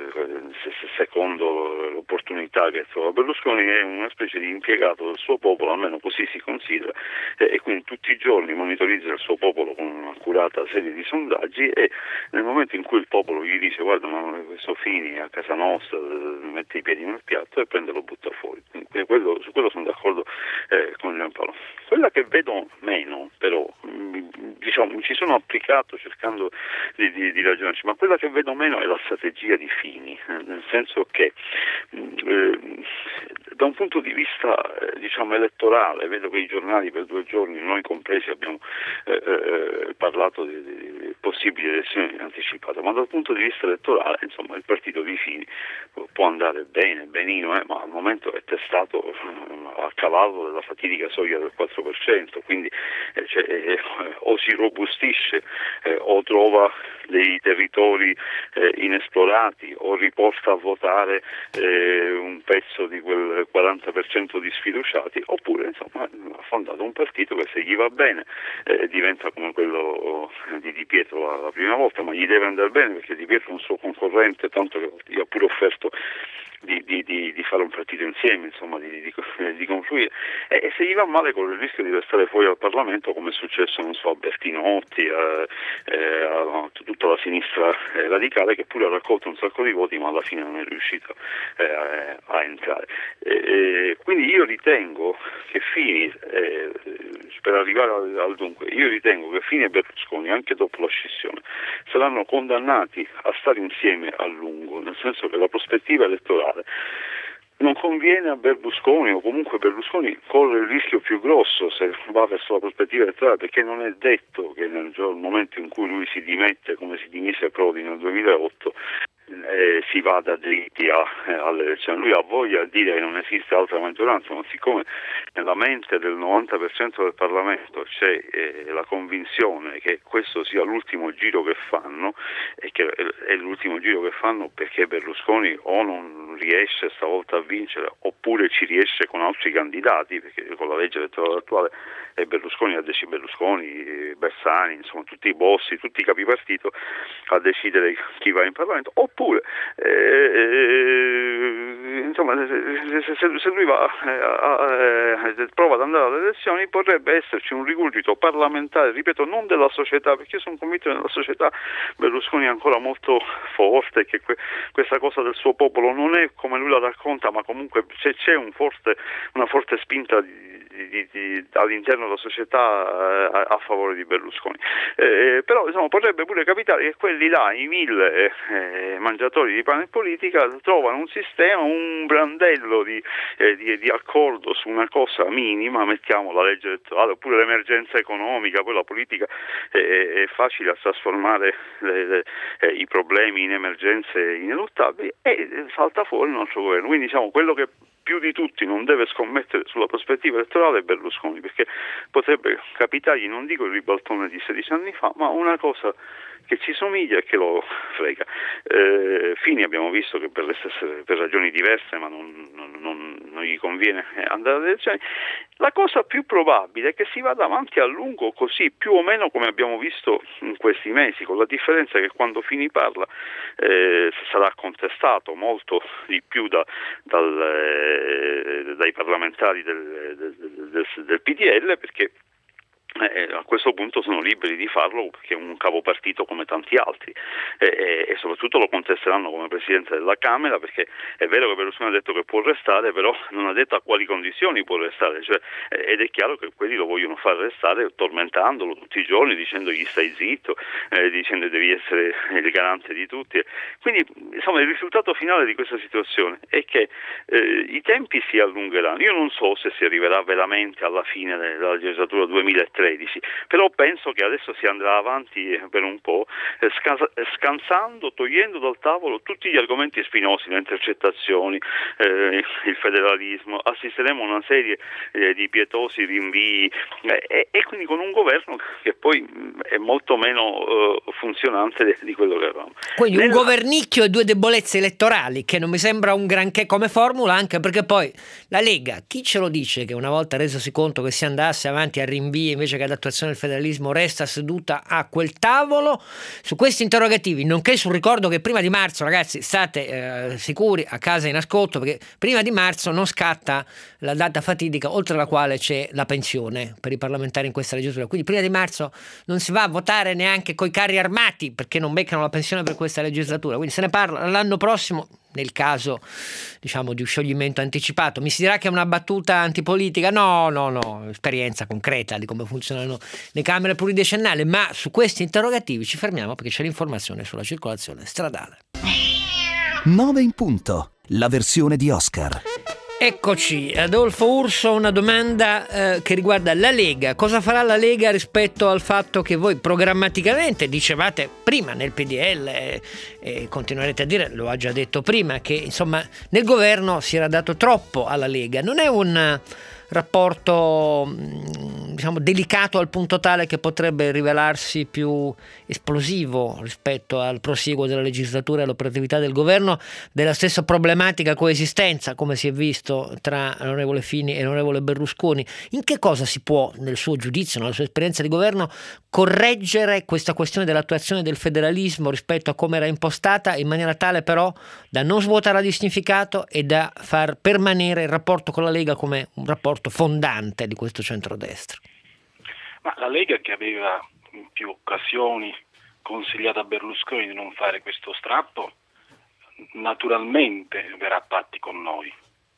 secondo l'opportunità che trova. Berlusconi è una specie di impiegato del suo popolo, almeno così si considera, eh, e quindi tutti i giorni monitorizza il suo popolo con un'accurata serie di sondaggi, e nel momento in cui il popolo gli dice guarda, ma questo Fini a casa nostra mette i piedi nel piatto e prende e lo butta fuori. Quindi quello, su quello sono d'accordo eh, con Giampaolo. Quella che vedo meno, però, diciamo, mi ci sono applicato cercando di, di, di ragionarci, ma quella che vedo meno è la strategia di Fini, eh, nel senso che eh, da un punto di vista eh, diciamo elettorale, vedo che i giornali per due giorni, noi compresi, abbiamo eh, eh, parlato di, di possibili elezioni anticipate, ma dal punto di vista elettorale, insomma, il partito di Fini può andare bene, benino, eh, ma al momento è testato eh, a cavallo della fatidica soglia del quattro per cento, quindi eh, cioè, eh, o si robustisce eh, o trova dei territori eh, inesplorati o riporta a votare eh, un pezzo di quel quaranta per cento di sfiduciati, oppure insomma ha fondato un partito che se gli va bene eh, diventa come quello di Di Pietro la, la prima volta, ma gli deve andare bene perché Di Pietro è un suo concorrente, tanto che gli ha pure offerto Di, di, di, di fare un partito insieme, insomma, di, di, di confluire, e, e se gli va male con il rischio di restare fuori dal Parlamento, come è successo, non so, a Bertinotti, a, eh, a tutta la sinistra eh, radicale, che pure ha raccolto un sacco di voti, ma alla fine non è riuscita eh, a entrare. E, e, quindi io ritengo che Fini, eh, per arrivare al, al dunque, io ritengo che Fini e Berlusconi, anche dopo la scissione, saranno condannati a stare insieme a lungo, nel senso che la prospettiva elettorale non conviene a Berlusconi, o comunque Berlusconi corre il rischio più grosso se va verso la prospettiva elettorale, perché non è detto che nel momento in cui lui si dimette, come si dimise Prodi nel duemilaotto, eh, si vada dritti a, eh, alle elezioni. Lui ha voglia di dire che non esiste altra maggioranza, ma siccome nella mente del novanta per cento del Parlamento c'è eh, la convinzione che questo sia l'ultimo giro che fanno, e che è l'ultimo giro che fanno perché Berlusconi o non riesce stavolta a vincere oppure ci riesce con altri candidati, perché con la legge elettorale attuale è Berlusconi a decidere, Berlusconi, Bersani, insomma tutti i bossi, tutti i capipartito a decidere chi va in Parlamento, oppure eh, insomma se, se, se lui va eh, a, eh, prova ad andare alle elezioni potrebbe esserci un rigurgito parlamentare, ripeto, non della società, perché io sono convinto che nella società Berlusconi è ancora molto forte, che que, questa cosa del suo popolo non è come lui la racconta, ma comunque c'è, c'è un forte, una forte spinta di Di, di, all'interno della società eh, a, a favore di Berlusconi, eh, però insomma, potrebbe pure capitare che quelli là, i mille eh, mangiatori di pane e politica, trovano un sistema, un brandello di, eh, di, di accordo su una cosa minima, mettiamo la legge elettorale oppure l'emergenza economica. Poi la politica eh, è facile a trasformare le, le, eh, i problemi in emergenze ineluttabili, e salta fuori il nostro governo. Quindi diciamo, quello che più di tutti non deve scommettere sulla prospettiva elettorale è Berlusconi, perché potrebbe capitargli, non dico il ribaltone di sedici anni fa, ma una cosa che ci somiglia e che lo frega. Eh, Fini abbiamo visto che per le stesse, per ragioni diverse, ma non, non, non, non gli conviene andare alle elezioni. La cosa più probabile è che si vada avanti a lungo così, più o meno come abbiamo visto in questi mesi, con la differenza che quando Fini parla eh, sarà contestato molto di più da, dal, eh, dai parlamentari del, del, del, del P D L, perché Eh, a questo punto sono liberi di farlo perché è un capopartito come tanti altri, eh, e soprattutto lo contesteranno come Presidente della Camera, perché è vero che Berlusconi ha detto che può restare, però non ha detto a quali condizioni può restare, cioè, eh, ed è chiaro che quelli lo vogliono far restare tormentandolo tutti i giorni, dicendogli stai zitto, eh, dicendo devi essere il garante di tutti. Quindi insomma il risultato finale di questa situazione è che eh, i tempi si allungheranno. Io non so se si arriverà veramente alla fine della legislatura duemilatredici, però penso che adesso si andrà avanti per un po', eh, scansa, scansando, togliendo dal tavolo tutti gli argomenti spinosi, le intercettazioni, eh, il federalismo. Assisteremo a una serie eh, di pietosi rinvii, eh, e, e quindi con un governo che poi mh, è molto meno eh, funzionante di, di quello che avevamo. Quindi Nella... un governicchio e due debolezze elettorali, che non mi sembra un granché come formula, anche perché poi la Lega, chi ce lo dice che una volta resosi conto che si andasse avanti a rinvii invece che ad attuazione del federalismo resta seduta a quel tavolo? Su questi interrogativi, nonché sul ricordo che prima di marzo, ragazzi, state eh, sicuri a casa in ascolto, perché prima di marzo non scatta la data fatidica oltre la quale c'è la pensione per i parlamentari in questa legislatura, quindi prima di marzo non si va a votare neanche coi carri armati perché non beccano la pensione per questa legislatura, quindi se ne parla l'anno prossimo nel caso, diciamo, di un scioglimento anticipato. Mi si dirà che è una battuta antipolitica? No, no, no, esperienza concreta di come funzionano le Camere pluridecennali, ma su questi interrogativi ci fermiamo perché c'è l'informazione sulla circolazione stradale. nove in punto, la versione di Oscar. Eccoci, Adolfo Urso, una domanda eh, che riguarda la Lega. Cosa farà la Lega rispetto al fatto che voi programmaticamente dicevate prima nel P D L e eh, eh, continuerete a dire, lo ha già detto prima, che insomma nel governo si era dato troppo alla Lega? Non è un rapporto, diciamo, delicato al punto tale che potrebbe rivelarsi più esplosivo rispetto al prosieguo della legislatura e all'operatività del governo, della stessa problematica coesistenza, come si è visto tra l'onorevole Fini e l'onorevole Berlusconi? In che cosa si può, nel suo giudizio, nella sua esperienza di governo, correggere questa questione dell'attuazione del federalismo rispetto a come era impostata, in maniera tale però da non svuotarla di significato e da far permanere il rapporto con la Lega come un rapporto fondante di questo centrodestra? Ma la Lega, che aveva in più occasioni consigliato a Berlusconi di non fare questo strappo, naturalmente verrà a patti con noi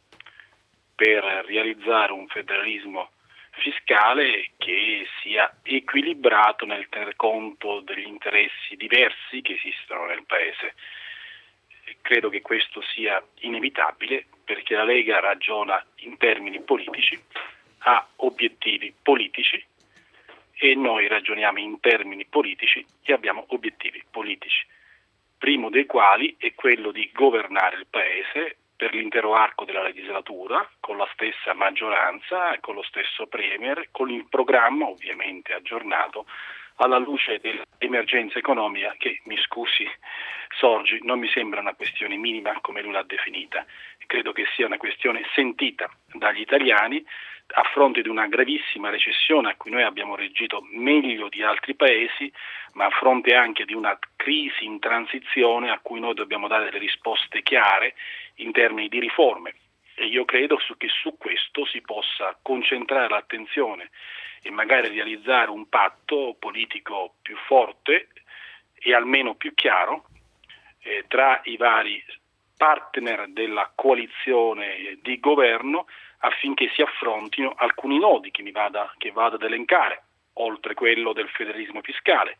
per realizzare un federalismo fiscale che sia equilibrato nel tener conto degli interessi diversi che esistono nel Paese. Credo che questo sia inevitabile perché la Lega ragiona in termini politici, ha obiettivi politici e noi ragioniamo in termini politici e abbiamo obiettivi politici. primo dei quali è quello di governare il Paese per l'intero arco della legislatura, con la stessa maggioranza, con lo stesso Premier, con il programma ovviamente aggiornato alla luce dell'emergenza economica che, mi scusi Sorgi, non mi sembra una questione minima come lui l'ha definita. Credo che sia una questione sentita dagli italiani a fronte di una gravissima recessione a cui noi abbiamo reagito meglio di altri paesi, ma a fronte anche di una crisi in transizione a cui noi dobbiamo dare delle risposte chiare in termini di riforme. E io credo che su questo si possa concentrare l'attenzione e magari realizzare un patto politico più forte e almeno più chiaro eh, tra i vari partner della coalizione di governo, affinché si affrontino alcuni nodi che mi vada, che vado ad elencare, oltre quello del federalismo fiscale,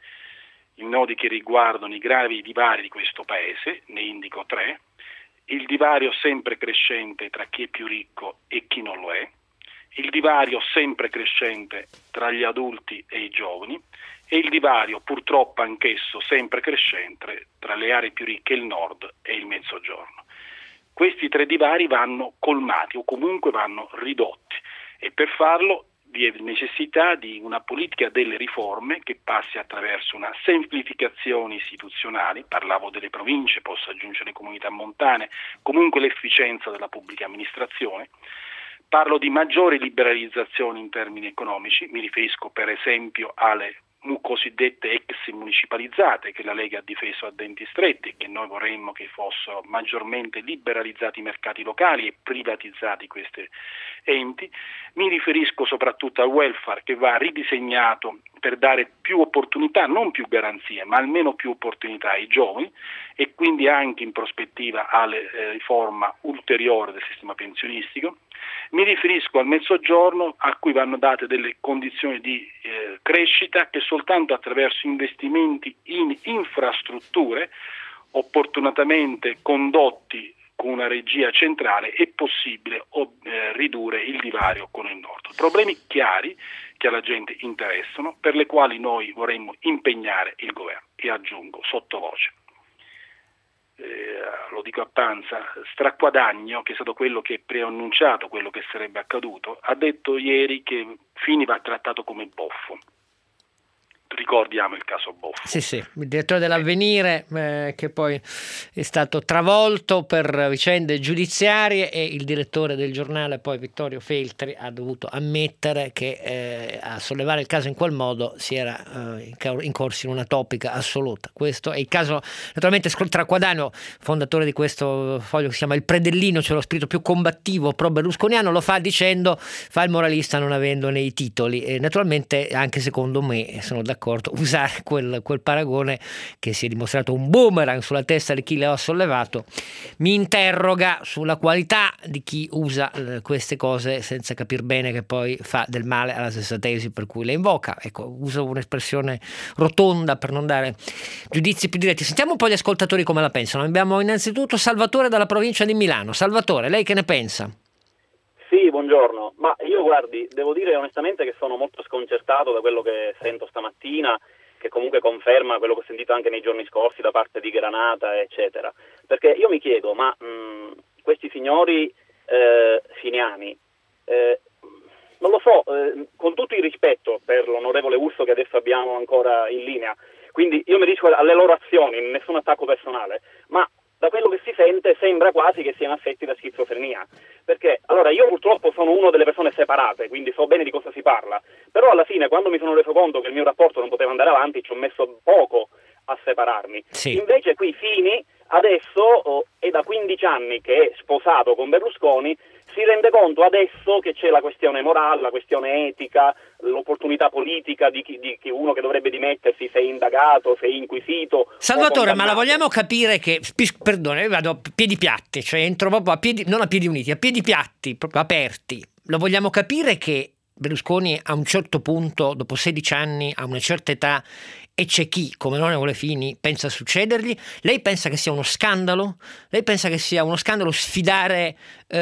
i nodi che riguardano i gravi divari di questo Paese, ne indico tre, il divario sempre crescente tra chi è più ricco e chi non lo è, il divario sempre crescente tra gli adulti e i giovani e il divario purtroppo anch'esso sempre crescente tra le aree più ricche, il nord e il mezzogiorno. Questi tre divari vanno colmati o comunque vanno ridotti e per farlo vi è necessità di una politica delle riforme che passi attraverso una semplificazione istituzionale, parlavo delle province, posso aggiungere le comunità montane, comunque l'efficienza della pubblica amministrazione. Parlo di maggiore liberalizzazione in termini economici, mi riferisco per esempio alle cosiddette ex municipalizzate che la Lega ha difeso a denti stretti e che noi vorremmo che fossero maggiormente liberalizzati i mercati locali e privatizzati questi enti. Mi riferisco soprattutto al welfare che va ridisegnato per dare più opportunità, non più garanzie, ma almeno più opportunità ai giovani e quindi anche in prospettiva alla eh, riforma ulteriore del sistema pensionistico. Mi riferisco al mezzogiorno a cui vanno date delle condizioni di eh, crescita che soltanto attraverso investimenti in infrastrutture opportunamente condotti con una regia centrale è possibile oh, eh, ridurre il divario con il nord. Problemi chiari che alla gente interessano, per le quali noi vorremmo impegnare il governo. E aggiungo sottovoce, eh, lo dico a panza, Straquadagno, che è stato quello che preannunciato quello che sarebbe accaduto, ha detto ieri che Fini va trattato come boffo. Ricordiamo il caso Boffo. Sì, sì, il direttore dell'Avvenire eh, che poi è stato travolto per vicende giudiziarie e il direttore del giornale poi Vittorio Feltri ha dovuto ammettere che eh, a sollevare il caso in quel modo si era eh, incorsi in una topica assoluta. Questo è il caso naturalmente Straquadagno, fondatore di questo foglio che si chiama Il Predellino, cioè lo spirito più combattivo pro berlusconiano, lo fa dicendo fa il moralista non avendone i titoli e naturalmente anche secondo me sono d'accordo usare quel, quel paragone che si è dimostrato un boomerang sulla testa di chi le ho sollevato mi interroga sulla qualità di chi usa eh, queste cose senza capir bene che poi fa del male alla stessa tesi per cui le invoca. Ecco, uso un'espressione rotonda per non dare giudizi più diretti. Sentiamo un po' gli ascoltatori come la pensano. Abbiamo innanzitutto Salvatore dalla provincia di Milano. Salvatore, lei che ne pensa? Sì, buongiorno, ma io guardi, devo dire onestamente che sono molto sconcertato da quello che sento stamattina, che comunque conferma quello che ho sentito anche nei giorni scorsi da parte di Granata, eccetera, perché io mi chiedo, ma mh, questi signori eh, finiani, eh, non lo so, eh, con tutto il rispetto per l'onorevole Urso che adesso abbiamo ancora in linea, quindi io mi riferisco alle loro azioni, nessun attacco personale, ma da quello che si sente sembra quasi che siano affetti da schizofrenia, perché allora io purtroppo sono una delle persone separate, quindi so bene di cosa si parla, però alla fine quando mi sono reso conto che il mio rapporto non poteva andare avanti ci ho messo poco a separarmi. Sì. Invece qui Fini adesso oh, è da quindici anni che è sposato con Berlusconi, si rende conto adesso che c'è la questione morale, la questione etica, l'opportunità politica di, chi, di chi uno che dovrebbe dimettersi se è indagato, se è inquisito. Salvatore, ma la vogliamo capire che, perdone, io vado a piedi piatti, cioè entro proprio a piedi, non a piedi uniti, a piedi piatti, proprio aperti. Lo vogliamo capire che Berlusconi a un certo punto, dopo sedici anni, a una certa età, e c'è chi, come l'onorevole Fini, pensa succedergli. Lei pensa che sia uno scandalo? Lei pensa che sia uno scandalo sfidare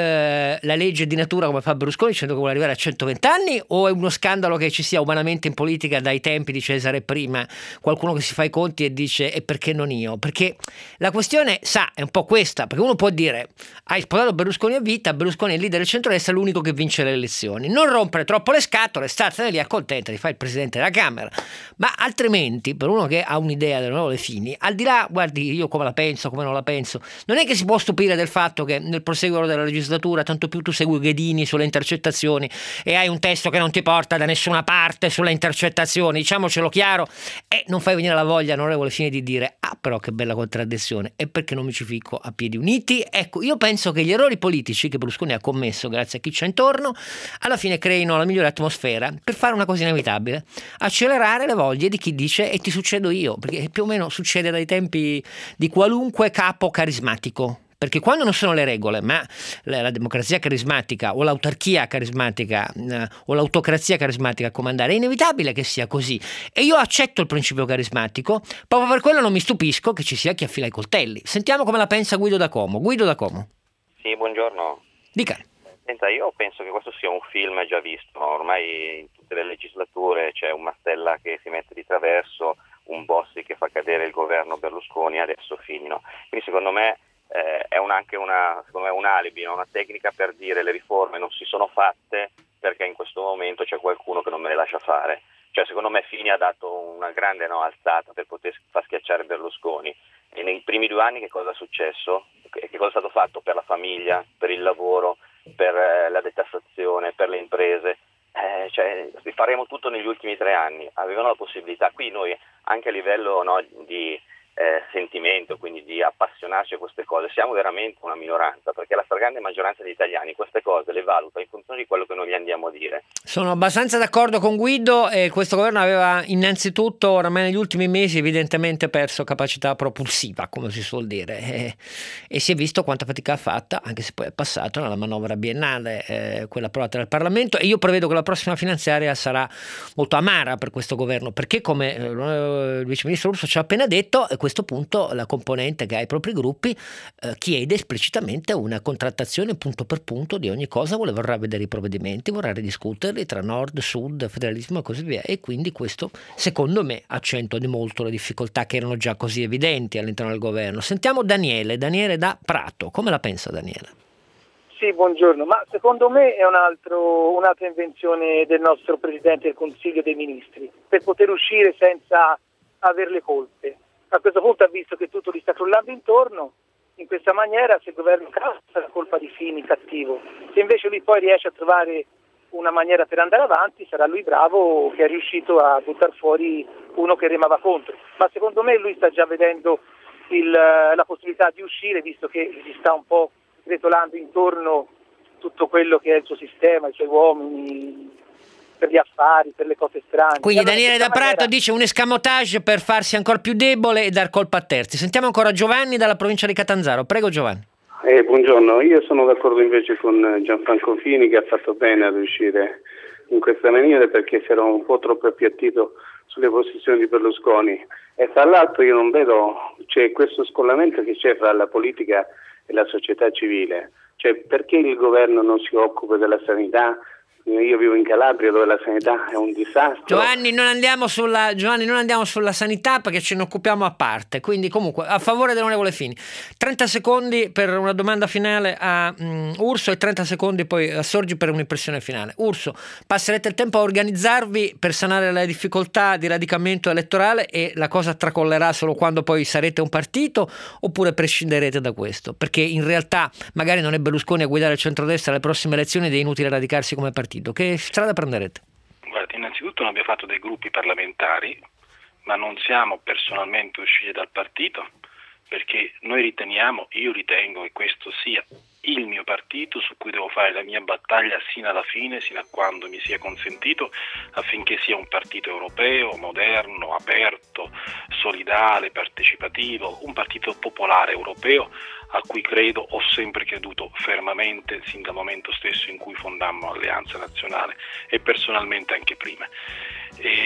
eh, la legge di natura come fa Berlusconi dicendo che vuole arrivare a centoventi anni, o è uno scandalo che ci sia umanamente in politica dai tempi di Cesare prima qualcuno che si fa i conti e dice e perché non io? Perché la questione, sa, è un po' questa, perché uno può dire hai sposato Berlusconi a vita, Berlusconi è il leader del centrodestra, è l'unico che vince le elezioni, non rompere troppo le scatole, starsene lì accontenta di fare il presidente della Camera, ma altrimenti per uno che ha un'idea dell'onorevole Fini, al di là, guardi, io come la penso, come non la penso, non è che si può stupire del fatto che nel proseguo della legislatura, tanto più tu segui Ghedini sulle intercettazioni e hai un testo che non ti porta da nessuna parte sulle intercettazioni, diciamocelo chiaro, e non fai venire la voglia all'onorevole Fini di dire ah però che bella contraddizione, e perché non mi ci ficco a piedi uniti? Ecco, io penso che gli errori politici che Berlusconi ha commesso grazie a chi c'è intorno alla fine creino la migliore atmosfera per fare una cosa inevitabile, accelerare le voglie di chi dice e ti succedo io, perché più o meno succede dai tempi di qualunque capo carismatico, perché quando non sono le regole ma la, la democrazia carismatica o l'autarchia carismatica eh, o l'autocrazia carismatica a comandare, è inevitabile che sia così, e io accetto il principio carismatico, proprio per quello non mi stupisco che ci sia chi affila i coltelli. Sentiamo come la pensa Guido da Como. Guido da Como. Sì, buongiorno. Dica. Senta, io penso che questo sia un film già visto, no? Ormai in tutte le legislature c'è un Mastella che si mette di traverso, un Bossi che fa cadere il governo Berlusconi, adesso Fini, no? Quindi secondo me eh, è un, anche una, secondo me un alibi, no? Una tecnica per dire le riforme non si sono fatte perché in questo momento c'è qualcuno che non me le lascia fare. Cioè secondo me Fini ha dato una grande no, alzata per poter far schiacciare Berlusconi, e nei primi due anni che cosa è successo? Che cosa è stato fatto per la famiglia, per il lavoro, per eh, la detassazione, per le imprese? Eh, cioè, faremo tutto negli ultimi tre anni, avevano la possibilità. Qui noi anche a livello no, di eh, sentimento, quindi di appassionarci a queste cose, siamo veramente una minoranza, perché la stragrande maggioranza degli italiani queste cose le valuta in funzione di quello che noi gli andiamo a dire. Sono abbastanza d'accordo con Guido, e questo governo aveva innanzitutto oramai negli ultimi mesi evidentemente perso capacità propulsiva, come si suol dire, e, e si è visto quanta fatica ha fatta, anche se poi è passato nella manovra biennale, eh, quella approvata dal Parlamento, e io prevedo che la prossima finanziaria sarà molto amara per questo governo, perché come eh, il viceministro Urso ci ha appena detto, a questo punto la componente che ha i propri gruppi eh, chiede esplicitamente una contrattazione punto per punto di ogni cosa, vuole, vorrà vedere i provvedimenti, vorrà ridiscuterli tra nord, sud, federalismo e così via, e quindi questo secondo me accentua di molto le difficoltà che erano già così evidenti all'interno del governo. Sentiamo Daniele, Daniele da Prato, come la pensa Daniele? Sì, buongiorno, ma secondo me è un altro, un'altra invenzione del nostro Presidente del Consiglio dei Ministri per poter uscire senza avere le colpe. A questo punto ha visto che tutto gli sta crollando intorno, in questa maniera se il governo cambia sarà colpa di Fini cattivo, se invece lui poi riesce a trovare una maniera per andare avanti sarà lui bravo che è riuscito a buttare fuori uno che remava contro, ma secondo me lui sta già vedendo il, la possibilità di uscire, visto che gli sta un po' rotolando intorno tutto quello che è il suo sistema, i suoi uomini per gli affari, per le cose strane. Quindi allora, Daniele da Prato maniera... dice un escamotage per farsi ancora più debole e dar colpa a terzi. Sentiamo ancora Giovanni dalla provincia di Catanzaro. Prego Giovanni. Eh, buongiorno, io sono d'accordo invece con Gianfranco Fini, che ha fatto bene ad uscire in questa maniera, perché si era un po' troppo appiattito sulle posizioni di Berlusconi, e tra l'altro io non vedo, c'è questo scollamento che c'è fra la politica e la società civile, cioè perché il governo non si occupa della sanità? Io vivo in Calabria dove la sanità è un disastro. Giovanni non andiamo sulla, Giovanni, non andiamo sulla sanità perché ce ne occupiamo a parte, quindi comunque a favore dell'onorevole Fini. trenta secondi per una domanda finale a um, Urso e trenta secondi poi a Sorgi per un'impressione finale. Urso, passerete il tempo a organizzarvi per sanare le difficoltà di radicamento elettorale e la cosa tracollerà solo quando poi sarete un partito, oppure prescinderete da questo? Perché in realtà magari non è Berlusconi a guidare il centrodestra alle prossime elezioni ed è inutile radicarsi come partito. Che strada prenderete? Guardi, innanzitutto noi abbiamo fatto dei gruppi parlamentari, ma non siamo personalmente usciti dal partito, perché noi riteniamo, io ritengo che questo sia il mio partito su cui devo fare la mia battaglia sino alla fine, sino a quando mi sia consentito, affinché sia un partito europeo, moderno, aperto, solidale, partecipativo, un partito popolare europeo a cui credo, ho sempre creduto fermamente sin dal momento stesso in cui fondammo Alleanza Nazionale e personalmente anche prima. E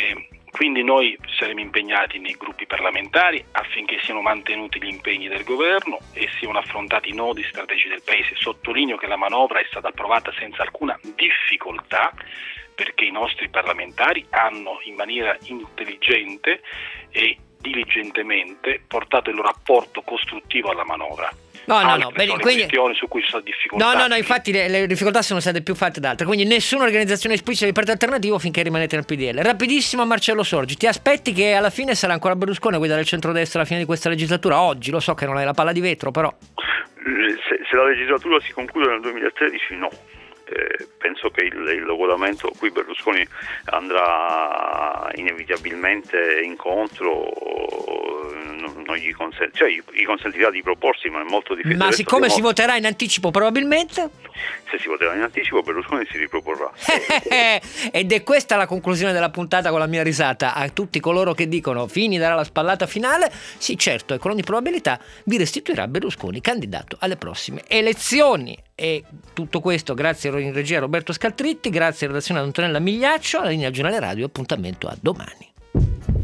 Quindi noi saremo impegnati nei gruppi parlamentari affinché siano mantenuti gli impegni del governo e siano affrontati i nodi strategici del Paese. Sottolineo che la manovra è stata approvata senza alcuna difficoltà, perché i nostri parlamentari hanno in maniera intelligente e diligentemente portato il loro apporto costruttivo alla manovra. No, no, Altre no, bene, sono le quindi... questioni su cui ci sono difficoltà. No, no, no, infatti le, le difficoltà sono state più fatte da altre, quindi nessuna organizzazione esplicita di Partito Alternativo finché rimanete nel P D L. Rapidissimo, Marcello Sorgi, ti aspetti che alla fine sarà ancora Berlusconi a guidare il centrodestra alla fine di questa legislatura? Oggi, lo so che non hai la palla di vetro, però... Se, se la legislatura si conclude nel duemilatredici, no. Eh, penso che il, il regolamento a cui Berlusconi andrà inevitabilmente incontro non, non gli consente, cioè gli, gli consentirà di proporsi, ma è molto difficile. Ma siccome si voterà in anticipo probabilmente? Se si voterà in anticipo Berlusconi si riproporrà. Ed è questa la conclusione della puntata con la mia risata a tutti coloro che dicono Fini darà la spallata finale. Sì, certo, e con ogni probabilità vi restituirà Berlusconi candidato alle prossime elezioni. E tutto questo grazie in regia a Roberto Scaltritti, grazie alla redazione ad Antonella Migliaccio, alla linea Giornale Radio, appuntamento a domani.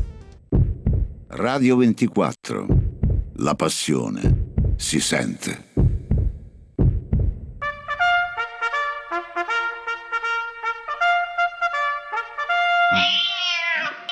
Radio ventiquattro, la passione si sente.